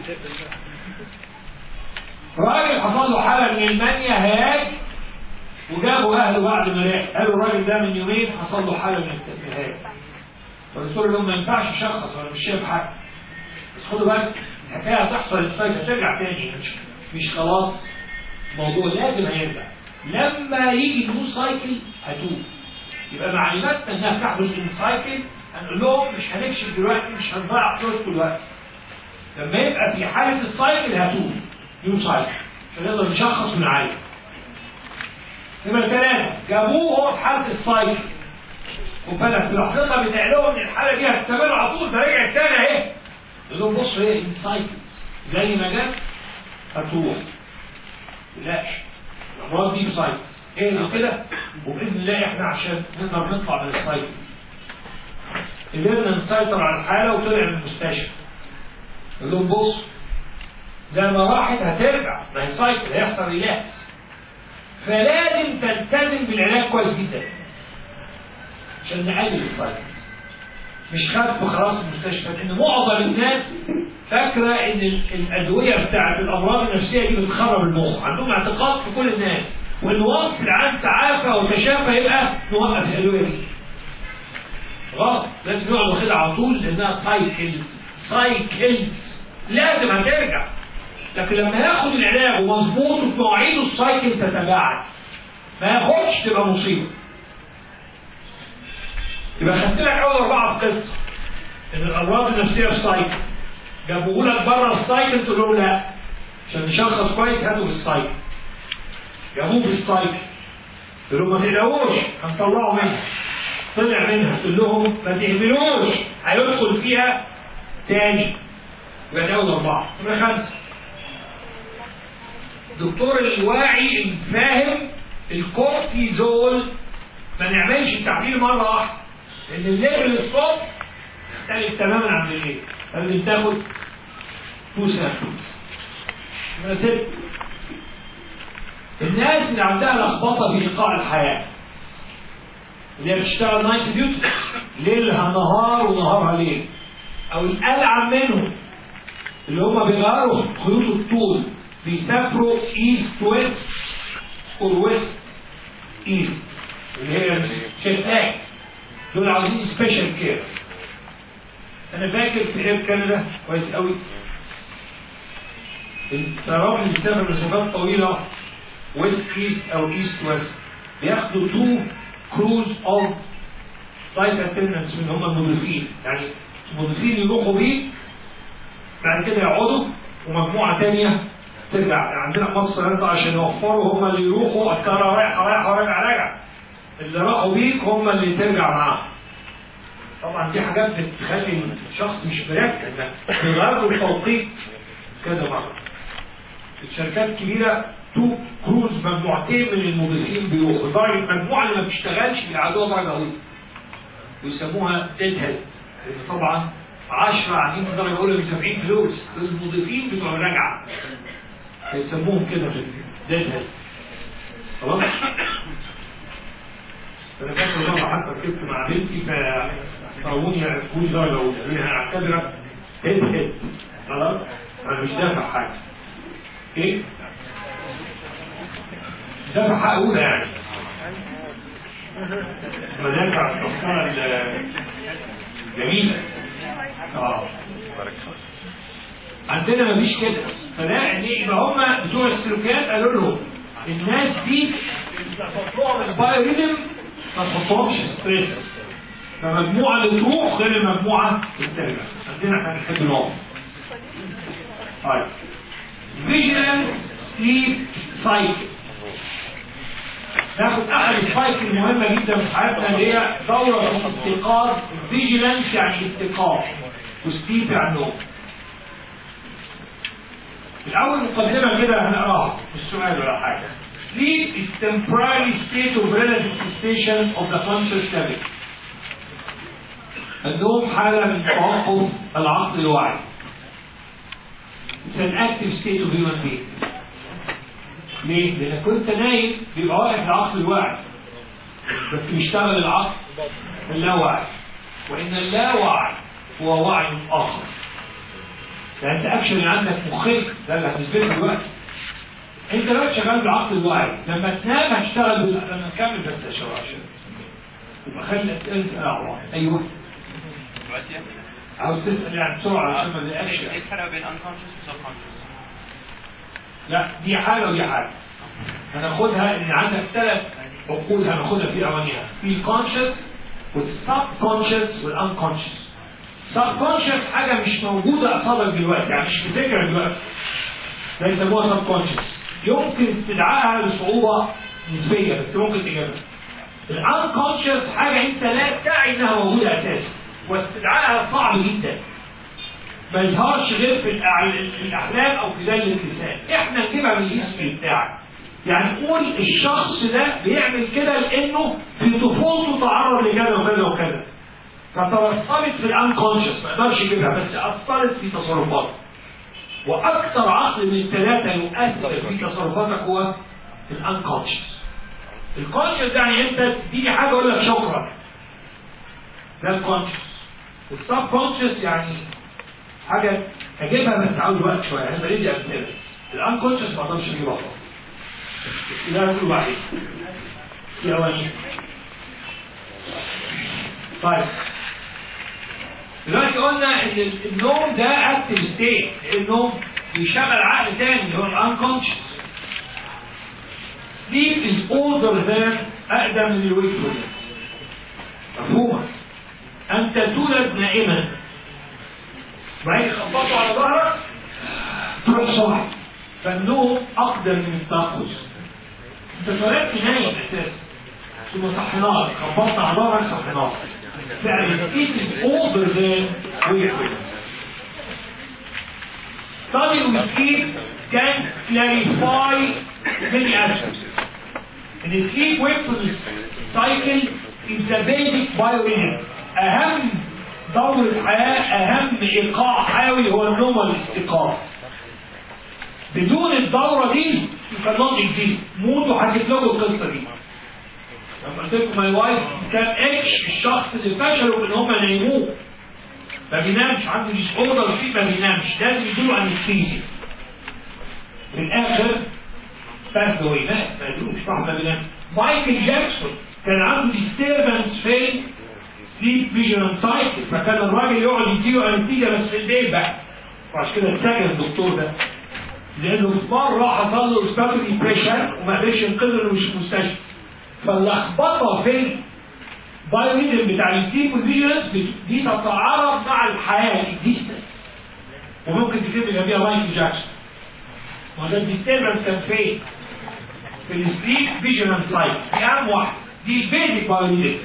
راجل حصل له حالة من المانيا هاج وجابوا أهله بعد ما راح، قالوا الراجل ده من يومين حصل له حالة من الهاج. فالدكتور لهم ما ينفعش يشخص ولا مش شايف حاجة. بس خدوا بالك الحكاية هتحصل الفايدة ترجع تاني مش خلاص الموضوع لازم هيرجع. لما يجي النيو سايكل هتوب. يبقى معلوماتنا انها بتحدث ان سايكل هنقول لهم مش هنكشف دلوقتي، مش هنضيع فلوس دلوقتي، لما يبقى في حاله السايكل هاتوه نيو سايكل عشان نقدر نشخص ونعالج. نمرة 3 جابوه هو في حاله السايكل، وبالك في لحظتها بتعلقوا ان الحاله دي هتستمر على طول، فرجعت تاني اهي. يقول لهم بصوا ايه السايكلز زي ما جت هتروح. لا الامراض دي سايكلز ايه اللي كده، وباذن الله احنا عشان نقدر نطلع من السايكل قدرنا نسيطر على الحاله وطلع من المستشفى. يقول لهم بص زي ما راحت هترجع، ما هي سايكل هيحصل ريلاكس، فلازم تلتزم بالعلاج كويس جدا عشان نقلل السايكلز. مش خف خلاص المستشفى، لان معظم الناس فاكره ان الادويه بتاعت الامراض النفسيه دي بتخرب المخ، عندهم اعتقاد في كل الناس، وان وقت العام تعافى وتشافى يبقى نوقف الادويه دي. غلط، لازم نقعد واخدها على طول لانها سايكلز لازم هترجع. لكن لما ياخد العلاج ومظبوط وفي مواعيده السايكل تتباعد، ما ياخدش تبقى مصيبه. يبقى خدت لك اول 4 في قصه ان الامراض النفسيه في سايكل، جابوه لك بره السايكل تقول له لا عشان نشخص كويس هاتوا بالسايكل. جابوه بالسايكل تقول لهم ما تقلقوش هنطلعه منها، طلع منها تقول لهم ما تهملوش هيدخل فيها تاني. يبقى ده اول 4. يبقى 5 دكتور الواعي الفاهم الكورتيزول ما نعملش التحليل مره واحده، لان الليفل الصبح يختلف تماما عن الليل، لازم تاخد 2 سامبلز. يبقى 6 الناس اللي عندها لخبطه في ايقاع الحياه، اللي هي بتشتغل نايت ديوتي ليلها نهار ونهارها ليل، او الالعن منهم اللي هم بيغيروا خيوط الطول، بيسافروا ايست ويست اور ويست ايست اللي هي الشتاك، دول عاوزين سبيشال كير. انا فاكر في اير كندا كويس قوي الطيران اللي بيسافر مسافات طويله ويست ايست او ايست ويست بياخدوا 2 كروز اوف فلايت اتندنتس من هم المضيفين، يعني المضيفين يروحوا بيه بعد كده يقعدوا ومجموعه ثانيه ترجع. يعني عندنا في مصر هنا عشان يوفروا هم اللي يروحوا الطياره رايحه وراجعه، اللي راحوا بيك هم اللي ترجع معاهم. طبعا دي حاجات بتخلي الشخص مش مركز، بيغيروا التوقيت كذا مره. الشركات الكبيره 2 كروز مجموعتين من المضيفين بيروحوا، لدرجه المجموعه اللي ما بتشتغلش بيقعدوها درجه اولى ويسموها ديد هيد، لان طبعا 10 قاعدين في درجه اولى بسبعين فلوس، المضيفين بتوع الرجعه هيسموهم كده في ديد هيد. خلاص؟ انا فاكر مره حتى ركبت مع بنتي فطلبوني يكون درجه اولى، قالوا لي هنعتبرك ديد هيد. خلاص؟ انا مش دافع حاجه. ايه؟ دافع حق اولى يعني. مدافع التذكره الجميله. عندنا مفيش كده، فلا يبقى هم بتوع السلوكيات قالوا لهم الناس دي تحطوها من البايوريزم ما تحطوهمش ستريس، فمجموعه اللي تروح غير المجموعه الثانيه. عندنا احنا بنحب نقعد. طيب فيجيلانس سليب سايكل، ناخد احد السايكل المهمه جدا في حياتنا اللي هي دوره الاستيقاظ. فيجيلانس يعني استيقاظ وسليب يعني نوم. الأول مقدمة كده هنقراها مش سؤال ولا حاجة. Sleep is temporary state of relative cessation of the conscious level. النوم حالة من توقف العقل الواعي. It's an active state of human being. ليه؟ لأنك كنت نايم بيبقى واقف العقل الواعي، بس بيشتغل العقل اللاواعي، وإن اللاواعي هو وعي آخر. يعني انت اكشن عندك مخيك ده اللي هتثبته دلوقتي. انت دلوقتي شغال بالعقل الواعي، لما تنام هتشتغل لما نكمل بس يا شباب عشان يبقى خلي الاسئله تقع. ايوه عاوز تسال يعني بسرعه عشان ما نلاقيش. ايه الفرق بين unconscious و subconscious؟ لا دي حاله ودي حاله. هناخدها ان عندك 3 عقول هناخدها في اوانيها، في الكونشس والسب كونشس والانكونشس. subconscious حاجه مش موجوده قصادك دلوقتي، يعني مش بتفكر دلوقتي، ده يسموها subconscious، يمكن استدعائها بصعوبه نسبيه بس ممكن تجيبها. الانكونشس حاجه انت لا تعي انها موجوده اساسا، واستدعائها صعب جدا، ما يظهرش غير في الاحلام او في ذيل اللسان، احنا نجيبها من الاسم بتاعك. يعني قول الشخص ده بيعمل كده لانه في طفولته تعرض لكذا وكذا وكذا، فتوصلت في الانكونشس، ما اقدرش اجيبها بس اثرت في تصرفاتك. واكثر عقل من الثلاثه يؤثر في تصرفاتك هو الانكونشس. الكونشس يعني انت تديني حاجه اقول لك شكرا، ده الكونشس. والسب كونشس يعني حاجه اجيبها بس عاوز وقت شويه، انا بدي امثله. الانكونشس ما اقدرش اجيبها خالص، ده نقول واحد في اواني. طيب دلوقتي قلنا ان النوم ده اكتف ستيت، النوم بيشغل عقل تاني اللي هو الانكونشس. Sleep is older than أقدم من الويكفولنس. مفهومة؟ أنت تولد نائما، وبعدين يخبطوا على ظهرك تروح صاحي، فالنوم أقدم من التيقظ. أنت اتولدت نايم أساسا، ثم صحيناك، خبطت على ظهرك صحيناك. فعلا sleep is older than wakefulness. Study with sleep can clarify many aspects. And the sleep-wakefulness cycle is the basic biorhythm. أهم دور الحياة، أهم إيقاع حيوي هو النوم والاستيقاظ. بدون الدورة دي you cannot exist. موت وحكيت لكم القصة دي. لما قلت لكم my wife كان الشخص اللي فشلوا إن هم نايموه. ما بينامش، عنده disorder فيه ما بينامش، لازم يدوله أنستيزيا. في الآخر بس هو مات، ما يدوش صح ما بينام. مايكل جاكسون كان عنده disturbance في sleep vision cycle، فكان الراجل يقعد يديله أنستيزيا بس في البيت بقى. وعشان كده اتسجن الدكتور ده. لأنه في مرة حصل له respiratory depression وما قدرش ينقذه إنه مش في المستشفى. فاللخبطة في البايوريتم بتاع السليب والفيجنس دي تتعارض مع الحياة الاكزيستنس. وممكن تكتب جنبيها مايكل جاكسون. وده الديستربنس كان فين؟ في السليب فيجنال سايكل، دي أهم واحدة، دي البيزك بايوريتم.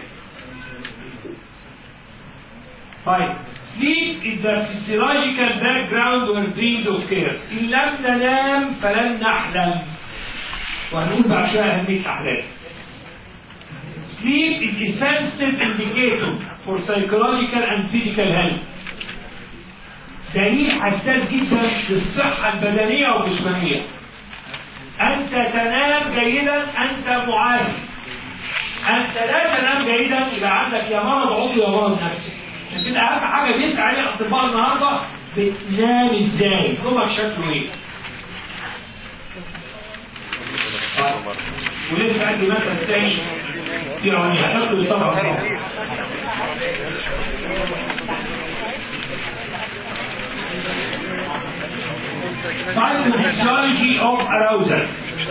طيب sleep is the physiological background where dreams occur. إن لم ننام فلن نحلم. وهنقول بعد شوية أهمية الأحلام. Sleep is a sensitive indicator for psychological and physical health. دليل حساس جدا للصحة البدنية والجسمانية. أنت تنام جيدا أنت معافى. أنت لا تنام جيدا يبقى عندك يا مرض عضوي يا مرض نفسي. عشان كده أهم حاجة بيسأل عليها الأطباء النهارده بتنام إزاي؟ نومك شكله إيه؟ ولسه عندي مثل تاني يعني هناخد طبعا Psychophysiology of arousal.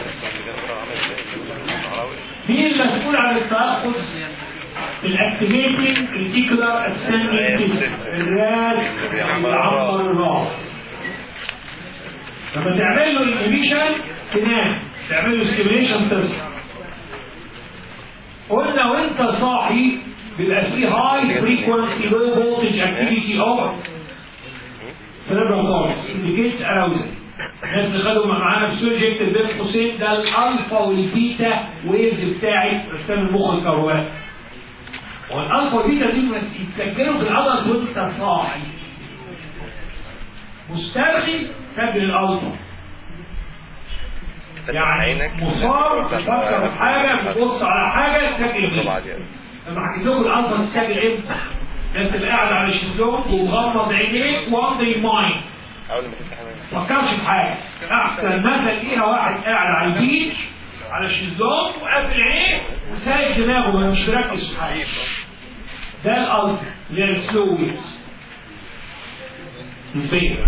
مين المسؤول عن التيقظ؟ الاكتيفيتنج ريتيكولار اسندنج سيستم، الراس بيعمر الراس. لما تعمل له انهبيشن تنام، تعمل له ستيميليشن تصحى. قلنا وانت صاحي بيبقى فيه هاي فريكونسي لو فولتج اكتيفيتي اوفر سيربرال كورتكس انديكيتس اراوزل. الناس اللي خدوا معانا في سيرجيكت بين قوسين ده الالفا والبيتا ويفز بتاعت رسام المخ الكهربائي. والالفا والبيتا دي يتسجلوا في العضله وانت صاحي. مسترخي سجل الالفا. يعني مصاب بتفكر في حاجه بتبص على حاجه تسجل بيها. لما حكيت لكم الالفا تسجل امتى؟ انت تبقى قاعد على الشيزلونج ومغمض عينيك واندي مايند. ما تفكرش في حاجه. احسن مثل ليها واحد قاعد على البيتش على الشيزلونج وقافل عينيه وسايب دماغه مش مركز في حاجه. ده الالفا اللي هي السلو ويفز. نسبيا.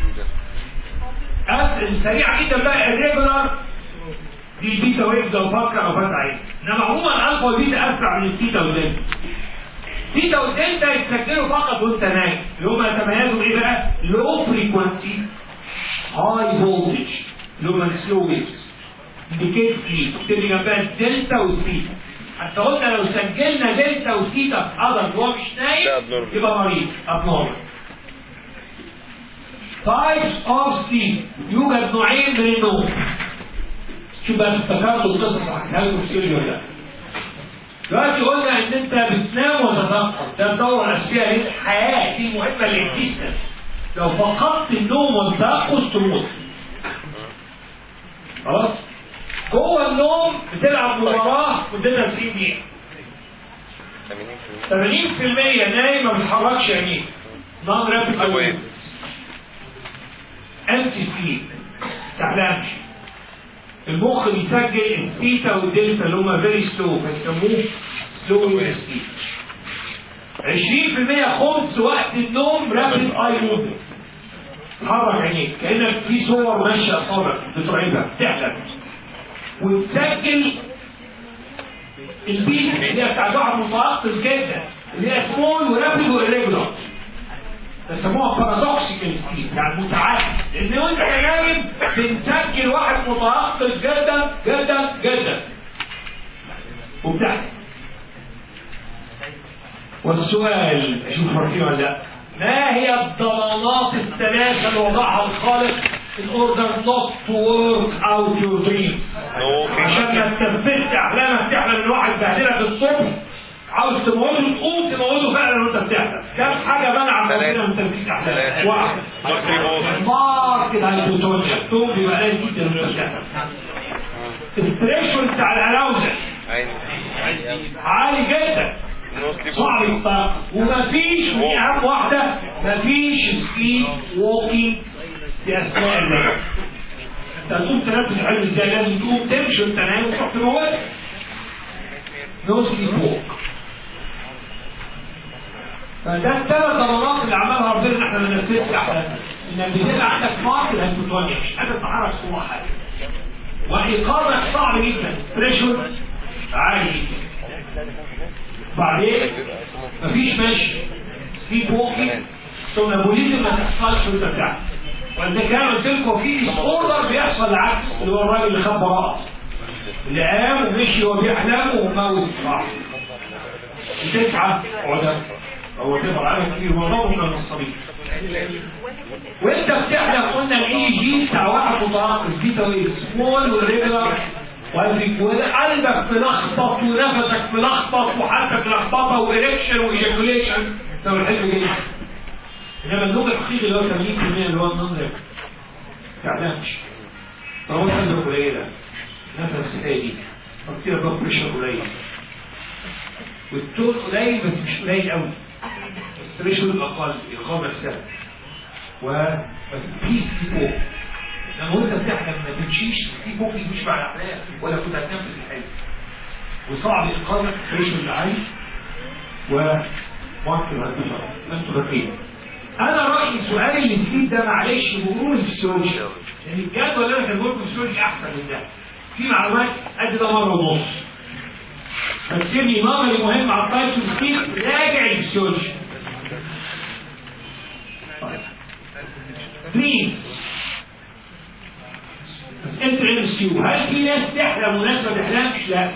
السريعه جدا بقى الريجولار دي البيتا ويفز او فكر او فتح عين. انما عموما الالفا والبيتا اسرع من البيتا والدلتا. بيتا والدلتا يتسجلوا فقط وانت نايم، اللي هم يتميزوا بايه بقى؟ لو فريكونسي هاي فولتج اللي هم السلو ويفز انديكيت سليب، تبقى جنبها الدلتا والثيتا. حتى قلنا لو سجلنا دلتا وثيتا في حضر وهو مش نايم يبقى مريض ابنورمال. تايبس اوف سليب، يوجد نوعين من النوم. شوف بقى افتكرتوا القصص هحكيها لكم في ولا لا؟ دلوقتي قلنا ان انت بتنام وتتنقل، ده الدوره الاساسيه للحياه، دي مهمه للاكزيستنس. لو فقدت النوم والتيقظ تموت. خلاص؟ جوه النوم بتلعب مباراه مدتها 90 دقيقه. 80% نايم ما بيتحركش عينيه. نون رابيد اويز. انتي سليب. ما تحلمش. المخ بيسجل الثيتا والدلتا اللي هما فيري سلو فيسموه سلو سليب. 20% خمس وقت النوم رابيد اي موفمنت. حرك عينيك كانك في صور ماشيه قصادك بترعبك تحلم. وتسجل البيت اللي هي بتاعت واحد متيقظ جدا اللي هي سمول ورابيد وإريجولار. بيسموها بارادوكسيكال سليب، يعني متعاكس، لان وانت نايم بنسجل واحد متيقظ جدا جدا جدا وبتحكي. والسؤال اشوف فرقيه ولا لا، ما هي الضمانات الثلاثه اللي وضعها الخالق in order not to work out your dreams؟ عشان ما تثبتش احلامك، تحلم ان واحد بهدلك الصبح عاوز تموته تقوم تموته فعلا وانت بتحلم. كم حاجه منع ربنا من تنفيذ احلامك؟ واحد ماركت هايبوتونيا، الثوم بيبقى قليل جدا وانت بتحلم. الثريشولد بتاع الاراوزل عالي جدا صعب يطاق، ومفيش، ودي اهم واحده، مفيش سليب ووكينج في اثناء الليل. انت هتقوم تنفذ الحلم ازاي؟ لازم تقوم تمشي وانت نايم وتروح تموت. نو سليب ووك. فده الثلاث ضمانات اللي عملها ربنا ان احنا ما ننفذش احلامنا. انك بتبقى عندك ماركت هايبوتونيا، مش قادر تتحرك صوره حاجه. وايقاظك صعب جدا، بريشر عالي جدا. بعدين مفيش ماشي، سليب ووكينج، سونابوليزم ما تحصلش وانت بتاعك. وانت كان قلت لكم في ديس اوردر بيحصل العكس، اللي هو الراجل اللي خد براءه، اللي قام ومشي وهو بيحلم وموت راح. 9 عدم هو كده عدد كبير، معظمهم كانوا نصابين. وانت بتحلم قلنا الاي جي بتاع واحد متناقص، بيتا ويف سمول وريجولار وقلبك ملخبط ونفسك ملخبط وحالتك ملخبطه وإريكشن وإيجاكوليشن، ده الحلم جدا. انما النوم الحقيقي اللي هو 80% اللي هو النوم ده ما تعلمش. ضربات قلب قليله، نفس هادي، تفكير بلاد بريشر قليل، والتون قليل بس مش قليل قوي، بس بريشر اقل، الاقامه نفسها، وبيس فوق. لما وانت بتحلم ما تمشيش في فوق، مش مع الاحلام ولا كنت هتنفذ الحلم، وصعب اقامه بريشر عالي وماركت الهدوء لم تغطيه. انا رايي سؤال السليب ده معلش بقول في السوشيال، يعني الجدول اللي انا كاتبه في السوشيال احسن من ده، في معلومات قد ده مره ونص. بكتب لي نظري مهم على التايب سليب راجع للسوشيال. طيب بليز اسئله الام، هل في ناس تحلم وناس ما تحلمش؟ لا،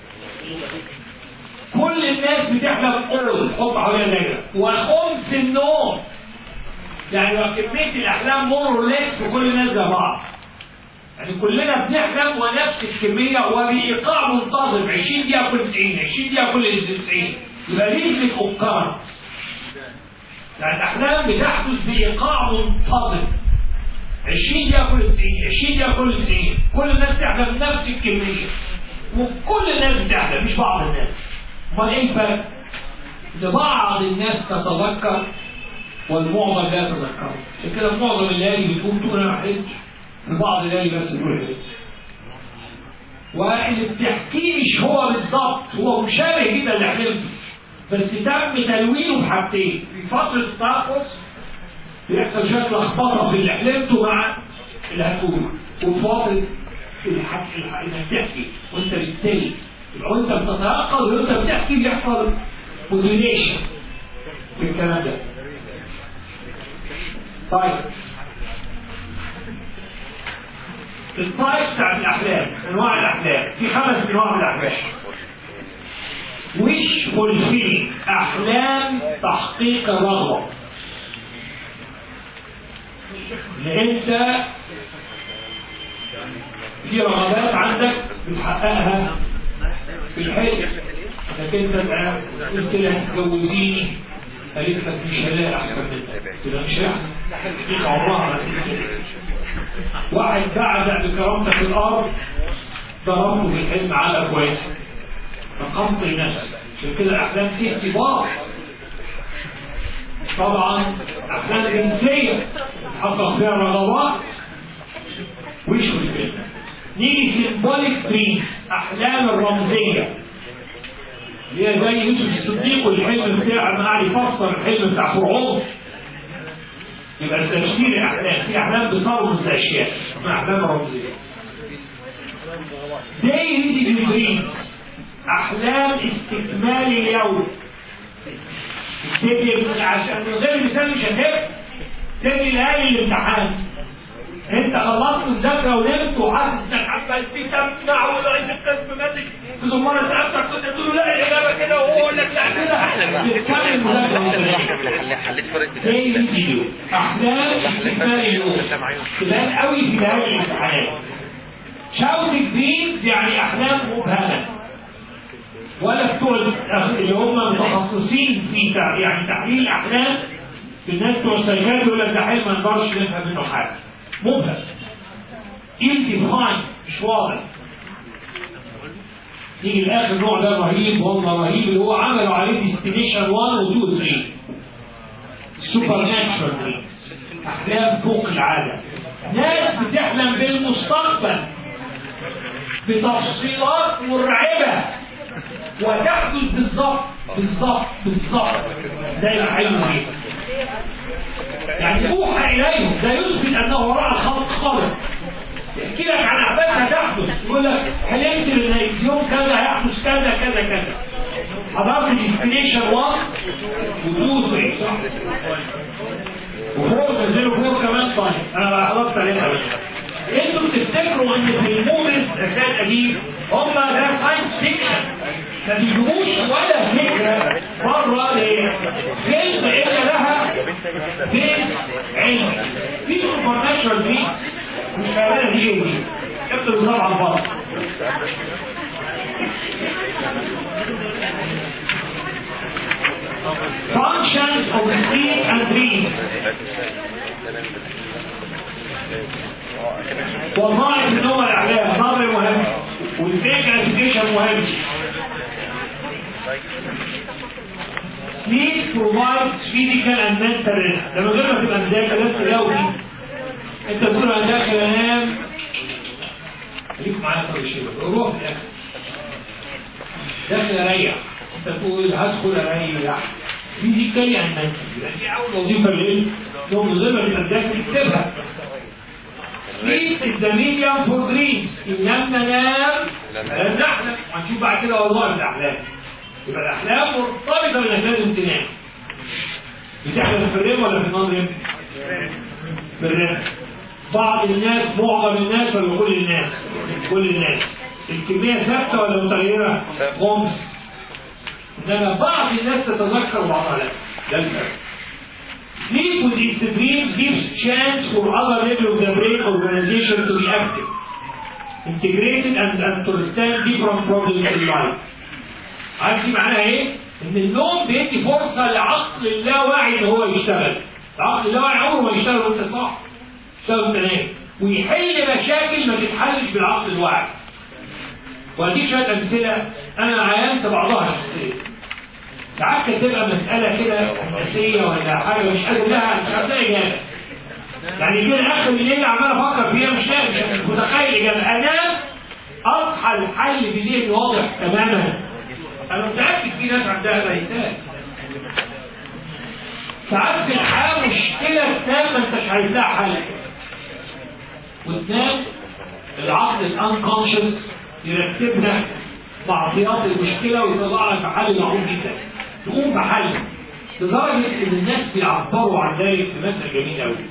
كل الناس بتحلم قول، حط حواليها دايره، وخمس النوم. يعني لو كميه الاحلام مور ليس وكل الناس زي بعض، يعني كلنا بنحلم ونفس الكميه وبايقاع منتظم، 20 دقيقه كل 90، 20 دقيقه كل 90، يبقى ريزك اوكارنس. يعني الاحلام بتحدث بايقاع منتظم، 20 دقيقه كل 90، 20 دقيقه كل 90، كل الناس تحلم نفس الكميه، وكل الناس بتحلم مش بعض الناس. امال ايه الفرق؟ لبعض الناس تتذكر والمعظم لا يتذكر. كده معظم الليالي بتقوم تقول انا ما حلمتش، لبعض الليالي بس تقول حلمت. واللي بتحكيه مش هو بالظبط، هو مشابه جدا اللي حلمته، بس تم تلوينه بحاجتين. في فتره التنفس بيحصل شويه لخبطه في اللي حلمته مع اللي هتقوله، وفي فتره انك تحكي وانت بالتالي، يبقى وانت بتتيقظ وانت بتحكي بيحصل موديوليشن في الكلام ده. طيب التايب بتاع الاحلام، انواع الاحلام في 5 انواع من الاحلام. ويش فولفيلينج، احلام تحقيق الرغبه، اللي انت في رغبات عندك بتحققها في الحلم، لكن انت قلت لها تجوزيني، قالت لك مش هلاقي احسن منك، كده مش احسن، دي عمرها ما تيجي. واحد بعد بكرامتك في الارض ضربته في الحلم على كويس، فقمت لنفسك، عشان كده الاحلام فيها كبار. طبعا احلام جنسيه تحقق فيها رغبات وش الفيلم. نيجي سيمبوليك دريمز، احلام الرمزيه اللي هي زي يوسف الصديق والحلم بتاعه ما قاعد يفسر الحلم بتاع فرعون. يبقى تفسير الاحلام، في احلام بترمز لاشياء اسمها احلام رمزيه. دايلي دريمز، احلام استكمال اليوم. تبني عشان من غير مثال مش هتبقى تبني ليالي الامتحان. انت خلصت مذاكره ونمت وحاسس انك عمال تجمع ولغايه القسم ماسك في زماره رقبتك، كنت تقول له لا الاجابه كده وهو يقول لك لا كده. تكمل مذاكره. حليت فرق فيديو احلام استكمال اليوم تبان قوي في ليالي الامتحانات. شاوتك دريمز يعني احلام مبهمه، ولا بتوع اللي هم متخصصين في يعني تحليل الاحلام، الناس بتوع السايكات يقول لك ده حلم ما نقدرش نفهم منه حاجه، مبهم indefined مش واضح. يجي الاخر النوع ده رهيب والله رهيب، اللي هو عملوا عليه ديستنيشن 1 و 2 و 3 سوبر ناتشورال دريمز، احلام فوق العاده. ناس بتحلم بالمستقبل بتفصيلات مرعبه وتحدث بالظبط بالظبط بالظبط زي الحلم دي، يعني اوحى اليهم، ده يثبت انه وراء الخلق خالق. يحكي لك عن احداث هتحدث، يقول لك حلمت ان يوم كذا هيحدث كذا كذا كذا. حضرت ديستنيشن 1 و 2 و 3 وفوق نزلوا فوق كمان. طيب انا حضرت عليها. انتوا بتفتكروا ان في الموفيز اساسا دي هم ده ساينس فيكشن، ما بيجيبوش ولا فكره بره فيلم الا لها بيت علمي. في سوبر ناتشورال دريمز مش فاهمها دي ايه دي، اكتب بالظبط على البطن. Functions of sleep and dreams. وظائف النوم الاحلام نظري مهم، والفيك اديوكيشن مهم. Sleep provides physical and mental rest. ده من غير ما تبقى مذاكر لازم تلاقي انت تقول انا داخل انام، خليك معايا في الشيء روح في الاخر داخل اريح، انت تقول هدخل اريح فيزيكالي يعني منتلي. دي اول وظيفه ليه؟ لو من غير ما تبقى مذاكر اكتبها. Sleep is the medium for dreams. إن ننام لازم نحلم، هنشوف بعد كده وظائف الأحلام. يبقى الأحلام مرتبطة بإنك لازم تنام. بتحلم في الريم ولا في النون ريم؟ في الريم. بعض الناس، معظم الناس ولا كل الناس؟ كل الناس. الكمية ثابتة ولا متغيرة؟ خمس. إنما بعض الناس تتذكر وبعضها لا. ده الفرق. Sleep with its dreams gives chance for other level of the brain organization to be active, integrated and understand different problems in life. عارف دي معناها ايه؟ ان النوم بيدي فرصه لعقل اللاواعي ان هو يشتغل. العقل اللاواعي عمره ما يشتغل وانت صاحي، يشتغل وانت نايم، ويحل مشاكل ما تتحلش بالعقل الواعي. واديك شويه امثله انا عينت بعضها شخصيا. ساعات كانت تبقى مسألة كده أساسية ولا حاجة مش قادر لها، مش قادر إجابة. يعني كده آخر الليل عمال أفكر فيها مش متخيل إجابة. أنام أصحى الحل في ذهني واضح تماما. أنا متأكد في ناس عندها بيتات. ساعات في الحياة مشكلة تنام ما أنتش عايز لها حل. وتنام العقل الأنكونشس يرتبها معطيات المشكلة ويطلع لك حل معقول جدا. تقوم بحل، لدرجه ان الناس بيعبروا عن ذلك بمثل جميل قوي.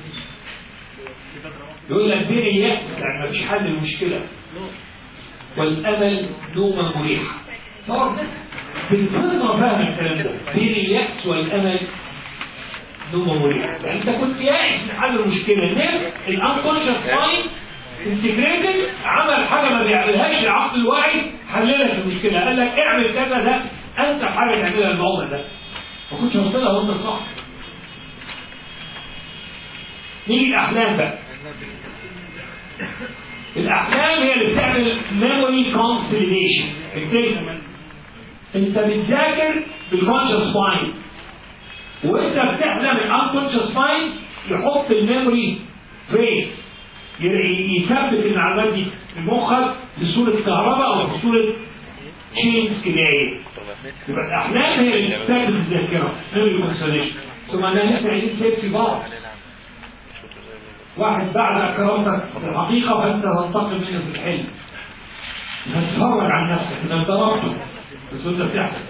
يقول لك بين اليأس يعني مفيش حل للمشكله والامل نوما مريحه. طبعا الناس بالفطره فاهمه الكلام ده، بين اليأس والامل نوما مريحه. يعني انت كنت يائس من حل المشكله، نمت الانكونشس مايند انتجريتد عمل حاجه ما بيعملهاش العقل الواعي، حللك المشكله، قال لك اعمل كذا، ده انت حاجه تعملها الموضوع ده ما كنتش وصلها وانت صح. نيجي الاحلام بقى. الاحلام هي اللي بتعمل ميموري كونسوليديشن. انت بتذاكر بالكونشس مايند، وانت بتحلم الانكونشس مايند يحط الميموري فريز، يثبت المعلومات دي في مخك بصوره كهرباء او بصوره تشينز كيميائيه. يبقى الاحلام هي اللي بتثبت الذاكره ميموري كونسوليديشن. ثم انا لسه عايزين سيفتي بعض. واحد بعد اكرامتك في الحقيقه فانت تنتقم منه في الحلم، تتفرج عن نفسك انت ضربته بس انت بتحلم.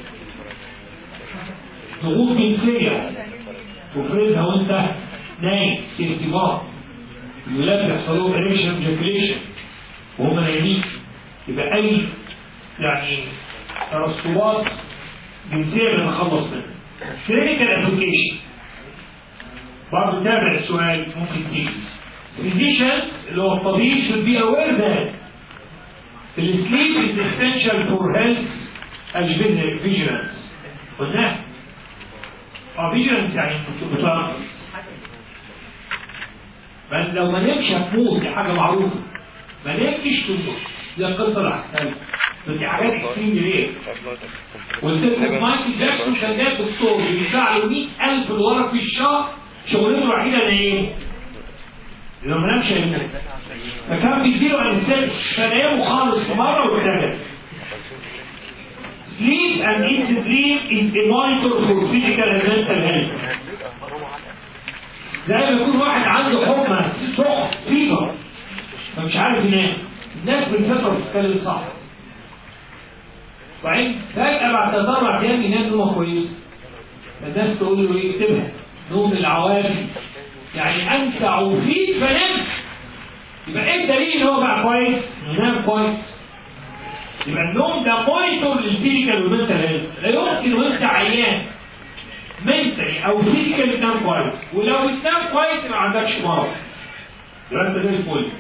ضغوط جنسيه تفرزها وانت نايم في ارتباط، الولاد بيحصل لهم اريشن جاكوليشن وهم نايمين. يبقى اي يعني ترسبات جنسيه بنتخلص منها. كلينيكال ابلكيشن برضه تابع السؤال ممكن تيجي. physicians اللي هو الطبيب should be aware that the sleep is essential for health as vigilance. قلنا vigilance يعني بتركز. بل لو ما نمشي هتموت، دي حاجه معروفه. ما نمشيش تموت، دي القصه اللي هتحصل. بس دي حاجات كتير ليه؟ قلت لك مايكل جاكسون كان جايب دكتور بيدفع له $100,000 في الشهر، شغلته الوحيده ان ايه؟ لو ما نامش هيموت. فكان بيديله انستيك، كان نايمه خالص في مره وابتدى. Sleep and its dream is a monitor for physical and mental health. زي ما يكون واحد عنده حمى سخن فيبر فمش عارف ينام. الناس بالفطره بتتكلم صح. وبعدين فجأة بعد 3-4 أيام ينام نومه كويس. الناس تقول له ايه؟ اكتبها نوم العوافي. يعني أنت عوفيت فنمت. يبقى ايه الدليل ان هو بقى كويس؟ ينام كويس. يبقى النوم ده مونيتور للفيزيكال والمنتال هيلث. لا يمكن وانت عيان منتلي او فيزيكال تنام كويس، ولو بتنام كويس ما عندكش مرض. يبقى انت زي الفل.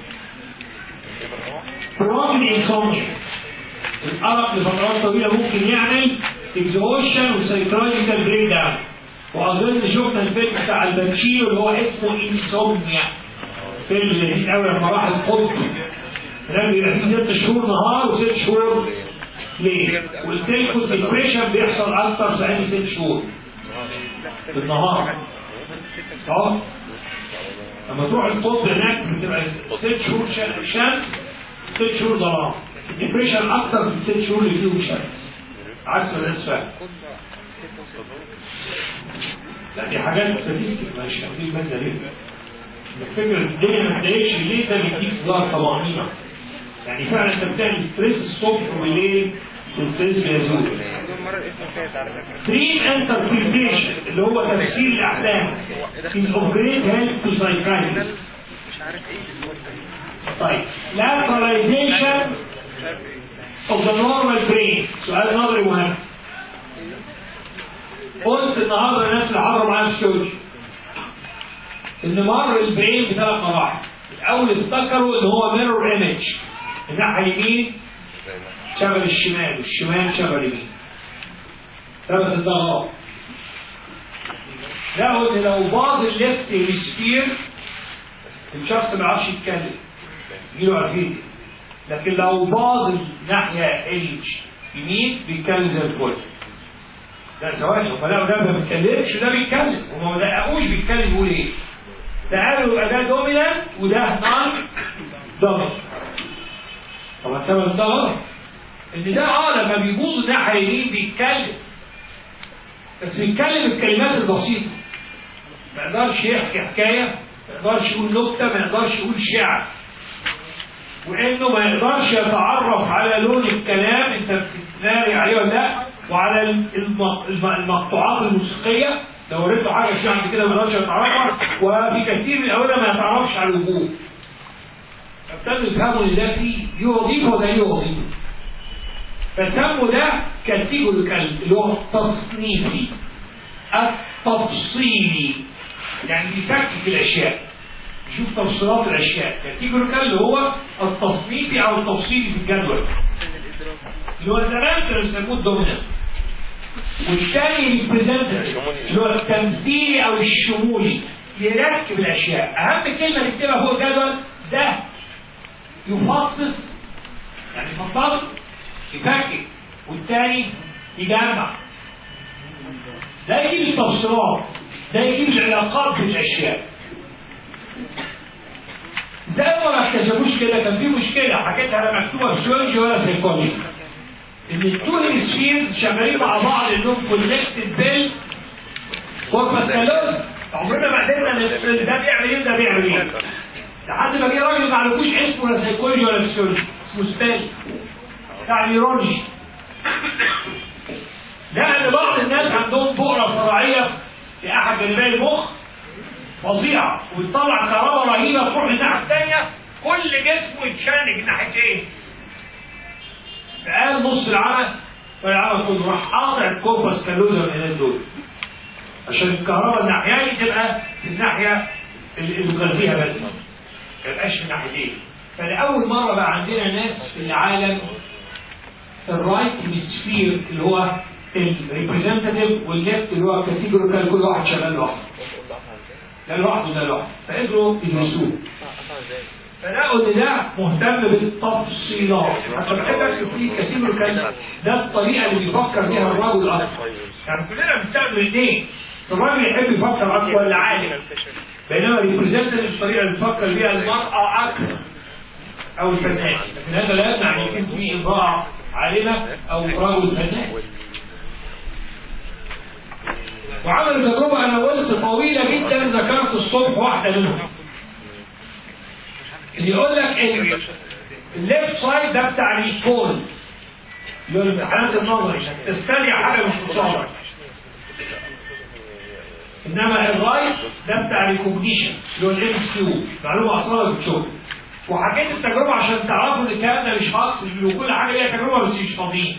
برونج الانسومنيا، الارق لفترات طويله ممكن يعمل اكزوشن وسايكولوجيكال بريك داون. واظن شفنا الفيلم بتاع الباتشينو اللي هو اسمه انسومنيا، فيلم لذيذ قوي لما راح القطب. ده بيبقى فيه 6 شهور نهار و6 شهور ليل، قلت لكم الديبريشن بيحصل اكتر في عين 6 شهور بالنهار. صح؟ لما تروح القطب هناك بتبقى 6 شهور شمس 6 شهور ظلام. الديبريشن اكتر في 6 شهور اللي فيهم شمس، عكس ما الناس فاهمه. لا دي حاجات ستاتستيك مش واخدين بالنا ليه؟ الفكره الدنيا ما تضايقش ليه؟ ده بيديك صداع طمانينه. يعني فعلا انت بتعمل ستريس الصبح وبالليل والستريس بيزول. دريم انتربريتيشن اللي هو تفسير الاحلام is of great help to psychiatrists. طيب lateralization of the normal brain. سؤال نظري مهم. قلت النهارده الناس اللي حضروا معايا في الشغل ان مر البرين ب3 مراحل. الاول افتكروا ان هو ميرور ايمج، الناحيه اليمين شبه الشمال والشمال شبه اليمين. ثبت ده غلط. لقوا ان لو باظ الليفت هيمسفير الشخص ما يعرفش يتكلم، يجيله ارفيزيا. لكن لو باظ الناحيه اليمين بيتكلم زي الفل. لا ثواني، هم لقوا ده ما بيتكلمش وده بيتكلم، هم ما دققوش بيتكلم يقول ايه. ده قالوا يبقى ده دومينانت وده نون دومينانت. طبعا سبب ده غلط. ان ده لما بيبوظ الناحيه اليمين بيتكلم، بس بيتكلم الكلمات البسيطه. ما يقدرش يحكي حكايه، ما يقدرش يقول نكته، ما يقدرش يقول شعر. وانه ما يقدرش يتعرف على لون الكلام انت بتتناري عليه ولا لا، وعلى المقطوعات الموسيقيه، لو وريته حاجه شيء عند كده ما يقدرش يتعرفها، وفي كثير من الاوله ما يتعرفش على الوجوه. فابتدوا يفهموا ان ده فيه دي وظيفه وده ليه وظيفه. فسموا ده كاتيجوريكال اللي هو التصنيفي التفصيلي، يعني بيفكك الاشياء، يشوف تفصيلات الاشياء. كاتيجوريكال اللي هو التصنيفي او التفصيلي في الجدول، اللي هو زمان كانوا بيسموه الدومينانت. والثاني البريزنتيف اللي هو التمثيلي او الشمولي، يركب الاشياء. اهم كلمه نكتبها فوق الجدول ده يفصص، يعني يفصص يفكك، والثاني يجمع. ده يجيب التفصيلات، ده يجيب العلاقات بين الاشياء. زي ما اكتشفوش كده، كان في مشكله حكيتها لا مكتوبه في سيولوجي ولا سيكولوجي، ان التو هيمسفيرز شغالين مع بعض انهم كونكتد بال كوربس كالوزم. عمرنا ما قدرنا نفصل ده بيعمل ايه وده بيعمل ايه، لحد ما جه راجل ما عرفوش اسمه ولا سيكولوجي ولا فيسيولوجي، اسمه سبيل بتاع النيورولوجي. لأن بعض الناس عندهم بؤرة صراعية في أحد جانبي المخ فظيعة، وتطلع كهرباء رهيبة تروح للناحية الثانية، كل جسمه يتشنج ناحيتين. فقال نص العمل فالعمل كله راح قاطع الكوربس كالوزم من دول، عشان الكهرباء الناحية دي تبقى في الناحية اللي بتغذيها بس، ما يبقاش في ناحيتين. فلأول مرة بقى عندنا ناس في العالم الرايت هيمسفير اللي هو الريبريزنتاتيف، والليفت اللي هو كاتيجوريكال، كل واحد شغال لوحده، ده لوحده ده لوحده، فقدروا يدرسوه. فلقوا ان ده مهتم بالتفصيلات. حتى بحب اكتب فيه كاتيجوريكال، ده الطريقه اللي بيفكر بيها الرجل اكتر. يعني كلنا بنستخدم الاثنين، بس الراجل يحب يفكر اكتر ولا عالم، بينما الريبريزنتاتيف الطريقه اللي بيفكر بيها المراه اكثر او الفنان. لكن هذا لا يمنع ان يكون في امراه عالمه او رجل فنان. وعملوا تجربه انا قلت طويله جدا، ذكرت الصبح واحده منهم، اللي يقول لك الليفت سايد ده بتاع الريكول، اللي هو الامتحانات النظري تستدعي حاجه مش مصابه، انما الرايت ده بتاع الريكوجنيشن اللي هو الام اس كيو، معلومه اصلا بتشوف. وحكيت التجربه عشان تعرفوا ان الكلام ده مش هاكس، وكل حاجه ليها تجربه بس مش فاضيين.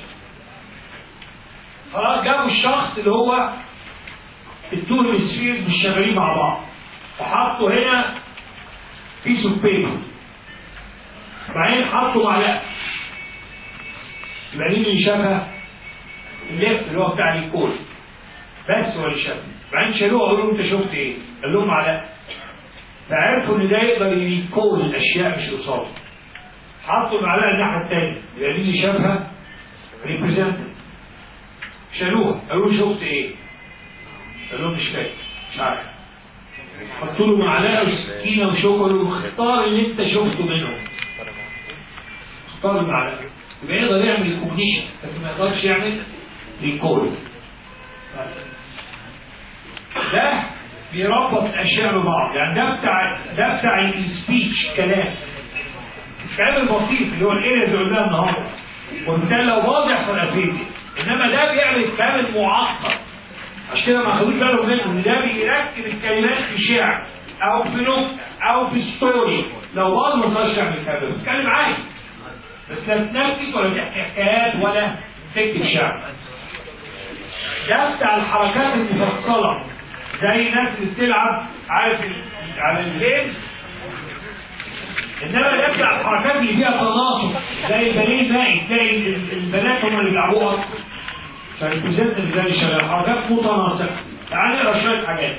خلاص جابوا الشخص اللي هو التو هيمسفير مش شغالين مع بعض، وحطوا هنا بيس اوف بيبر، بعدين حطوا معلقه، يبقى مين اللي شافها؟ الليفت اللي هو بتاع الكول بس هو اللي شافها. بعدين شالوها وقالوا له انت شفت ايه؟ قال لهم معلقه. فعرفوا ان ده يقدر يكون الاشياء مش قصاده. حطوا المعلقه الناحيه الثانيه، يبقى مين اللي شافها؟ ريبريزنتيف. شالوها قالوا له شفت ايه؟ قال لهم مش فاكر مش عارف. حطوا له معلقه وسكينه وشوكه وقالوا له اختار اللي انت شفته منهم. اختار المعلقه. يبقى يقدر يعمل ريكوجنيشن لكن ما يقدرش يعمل ريكول. ده بيربط الاشياء ببعض، يعني ده بتاع السبيتش، كلام البسيط اللي هو الارياز اللي قلناها النهارده، وبالتالي لو باظ يحصل افيزيا. انما ده بيعمل الكلام المعقد، عشان كده ما خدوش بالهم منه ان ده بيركب الكلمات في شعر او في نكته او في ستوري. لو باظ ما تقدرش تعمل كده، بس اتكلم عادي، بس لا تنكت ولا تحكي حكايات ولا تكتب شعر. ده بتاع الحركات المفصله، زي الناس اللي بتلعب عارف على الجيمز. انما ده بتاع الحركات اللي فيها تناسق، زي الباليه المائي، تلاقي البنات هم اللي بيلعبوها، فالبريزنتيف زي شغال حركات متناسقه. تعال نقرا شويه حاجات.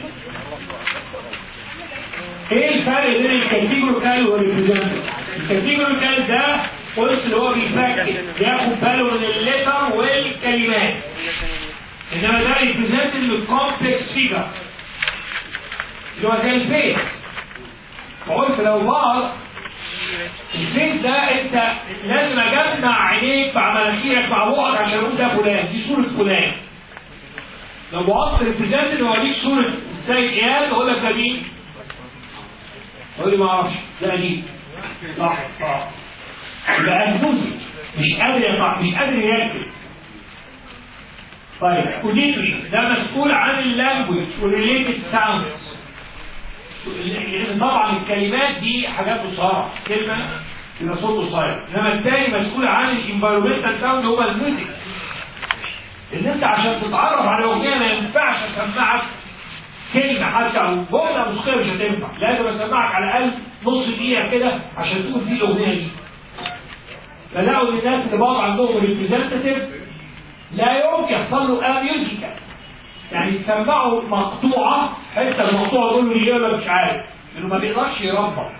ايه الفرق بين الكاتيجوريكال والريبريزنتيف؟ الكاتيجوريكال ده قلت اللي هو بيفكر، بياخد باله من الليتر والكلمات. انما ده ريبريزنتيف للكومبلكس فيجر اللي هو زي الفيس. فقلت لو باظ الفيس ده انت لازم اجمع عينيك مع مناخيرك مع بقك عشان اقول ده فلان، دي صوره فلان. لو باظت ريبريزنتيف واديك صوره السيد اياد اقول لك ده مين؟ اقول لي ما اعرفش، ده دي صح. يبقى انفوسي مش قادر يركب. طيب اوديتوري ده مسؤول عن اللانجوج والريليتد ساوندز، لان طبعا الكلمات دي حاجات قصيره، كلمه يبقى صوت قصير، انما الثاني مسؤول عن الانفايرمنتال ساوند هو الميوزك. ان انت عشان تتعرف على اغنيه ما ينفعش اسمعك كلمه حتى او جمله موسيقيه مش هتنفع، لازم اسمعك على الاقل نص دقيقه كده عشان تقول دي الاغنيه دي. فلقوا ان الناس اللي بقى عندهم ريبريزنتيف لا يمكن يحصل له ميوزيكال، يعني تسمعوا مقطوعه حته المقطوعه تقول له ايه ولا مش عارف، لانه ما بيقدرش يربط.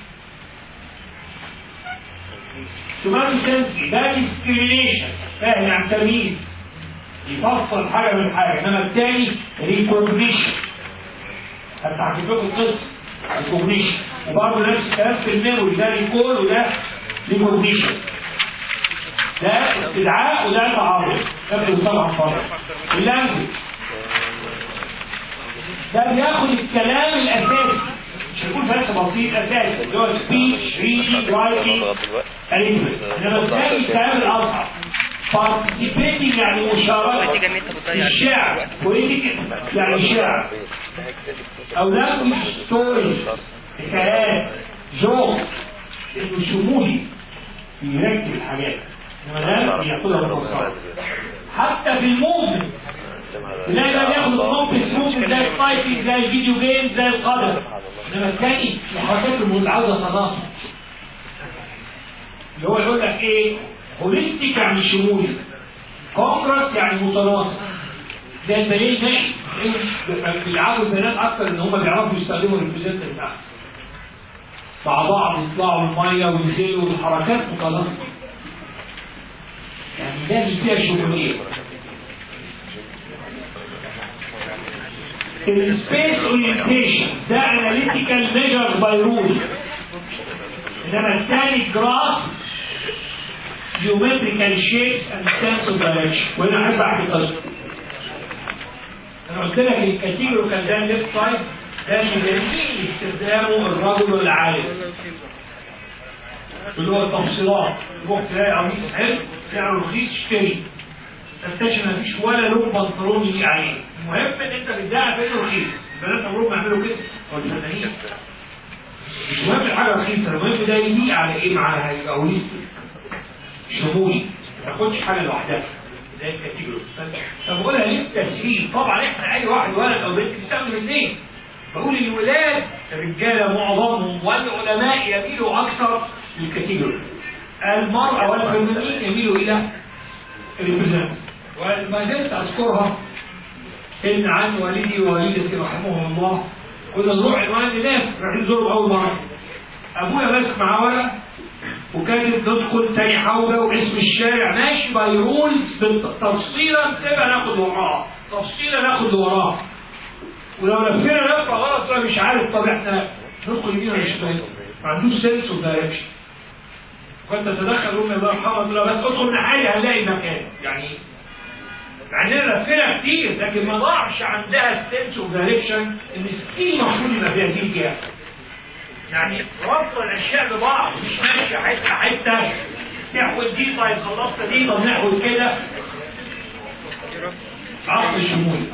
سوماتو سنسي ده ديسكريميشن، فاهم يعني تمييز، يفصل حاجه من حاجه، انما الثاني ريكوجنيشن. هتحكي لكم القصه ريكوجنيشن، وبرضه نفس الكلام في الميموري، ده ريكول وده ريكوجنيشن، ده استدعاء وده تعارض، ده بيوصل عن فرق. اللانجوج ده بياخد الكلام الاساسي، مش هيكون بس بسيط اساسي اللي هو سبيتش ريدنج رايتنج اريثمنت، انما الثاني الكلام الاصعب participating يعني مشاركة، الشعر بوليتيك يعني شعر، او language ستوريز حكايات جوكس، انه شمولي يركب الحاجات، انما ده بياخدها بالبساطة. حتى في الموفمنت تلاقي ده بياخد الكومبلكس موفمنت زي التايبنج زي الفيديو جيم زي القدم، انما تلاقي الحركات المتعودة تناقض، اللي هو يقول لك ايه؟ هوليستيك يعني شمولي، كونجرس يعني متناسق، زي البنات ماشي بيلعبوا البنات اكتر ان هم بيعرفوا يستخدموا الريبريزنتيف احسن مع بعض، يطلعوا الميه وينزلوا والحركات متناسقه، يعني ده اللي فيها شموليه. السبيس اورينتيشن ده اناليتيكال ميجر باي رول، انما الثاني جراس geometrical shapes and sense of direction. وانا احب احكي قصه. انا قلت لك الكاتيجوري كان ده الليفت سايد ده اللي جميل استخدامه الرجل والعالم، اللي هو التفصيلات، تروح تلاقي قميص حلو سعره رخيص اشتري، تكتشف مفيش ولا لون بنطلون يليق عليه، المهم ان انت بتدعي فين رخيص، البنات عمرهم ما يعملوا كده ولا الفنانين، مش مهم الحاجه رخيصه، المهم ده يليق على ايه معاها، يبقى هوليستيك شمولي، ما تاخدش حاجه لوحدها زي الكاتيجوري. طب بقولها ليه التسهيل؟ طبعا احنا اي واحد ولد او بنت بيستخدم الاثنين. بقول الولاد الرجاله معظمهم والعلماء يميلوا اكثر للكاتيجوري، المراه والفنانين يميلوا الى الريبريزنتيف. وما زلت اذكرها ان عن والدي ووالدتي رحمهم الله كنا نروح عنوان لناس رايحين نزورهم اول مره، ابويا ماسك معاه ورقه وكانت ندخل تاني حوجه واسم الشارع ماشي باي رولز، تفصيله نسيبها ناخد وراها، تفصيله ناخد وراها، ولو لفينا لفه غلط انا مش عارف طب احنا ندخل يمين ولا شمال، ما عندوش سنس اوف دايركشن. كنت اتدخل امي الله يرحمها تقول لها بس ادخل نحالي هنلاقي مكان، يعني مع اننا لفينا كتير لكن ما ضاعش عندها السنس اوف دايركشن ان كتير المفروض يبقى فيها دي كده، يعني ربط الاشياء ببعض، مش ماشيه حته حته نحول دي طيب خلصت دي طب نحول كده. عقل الشمولي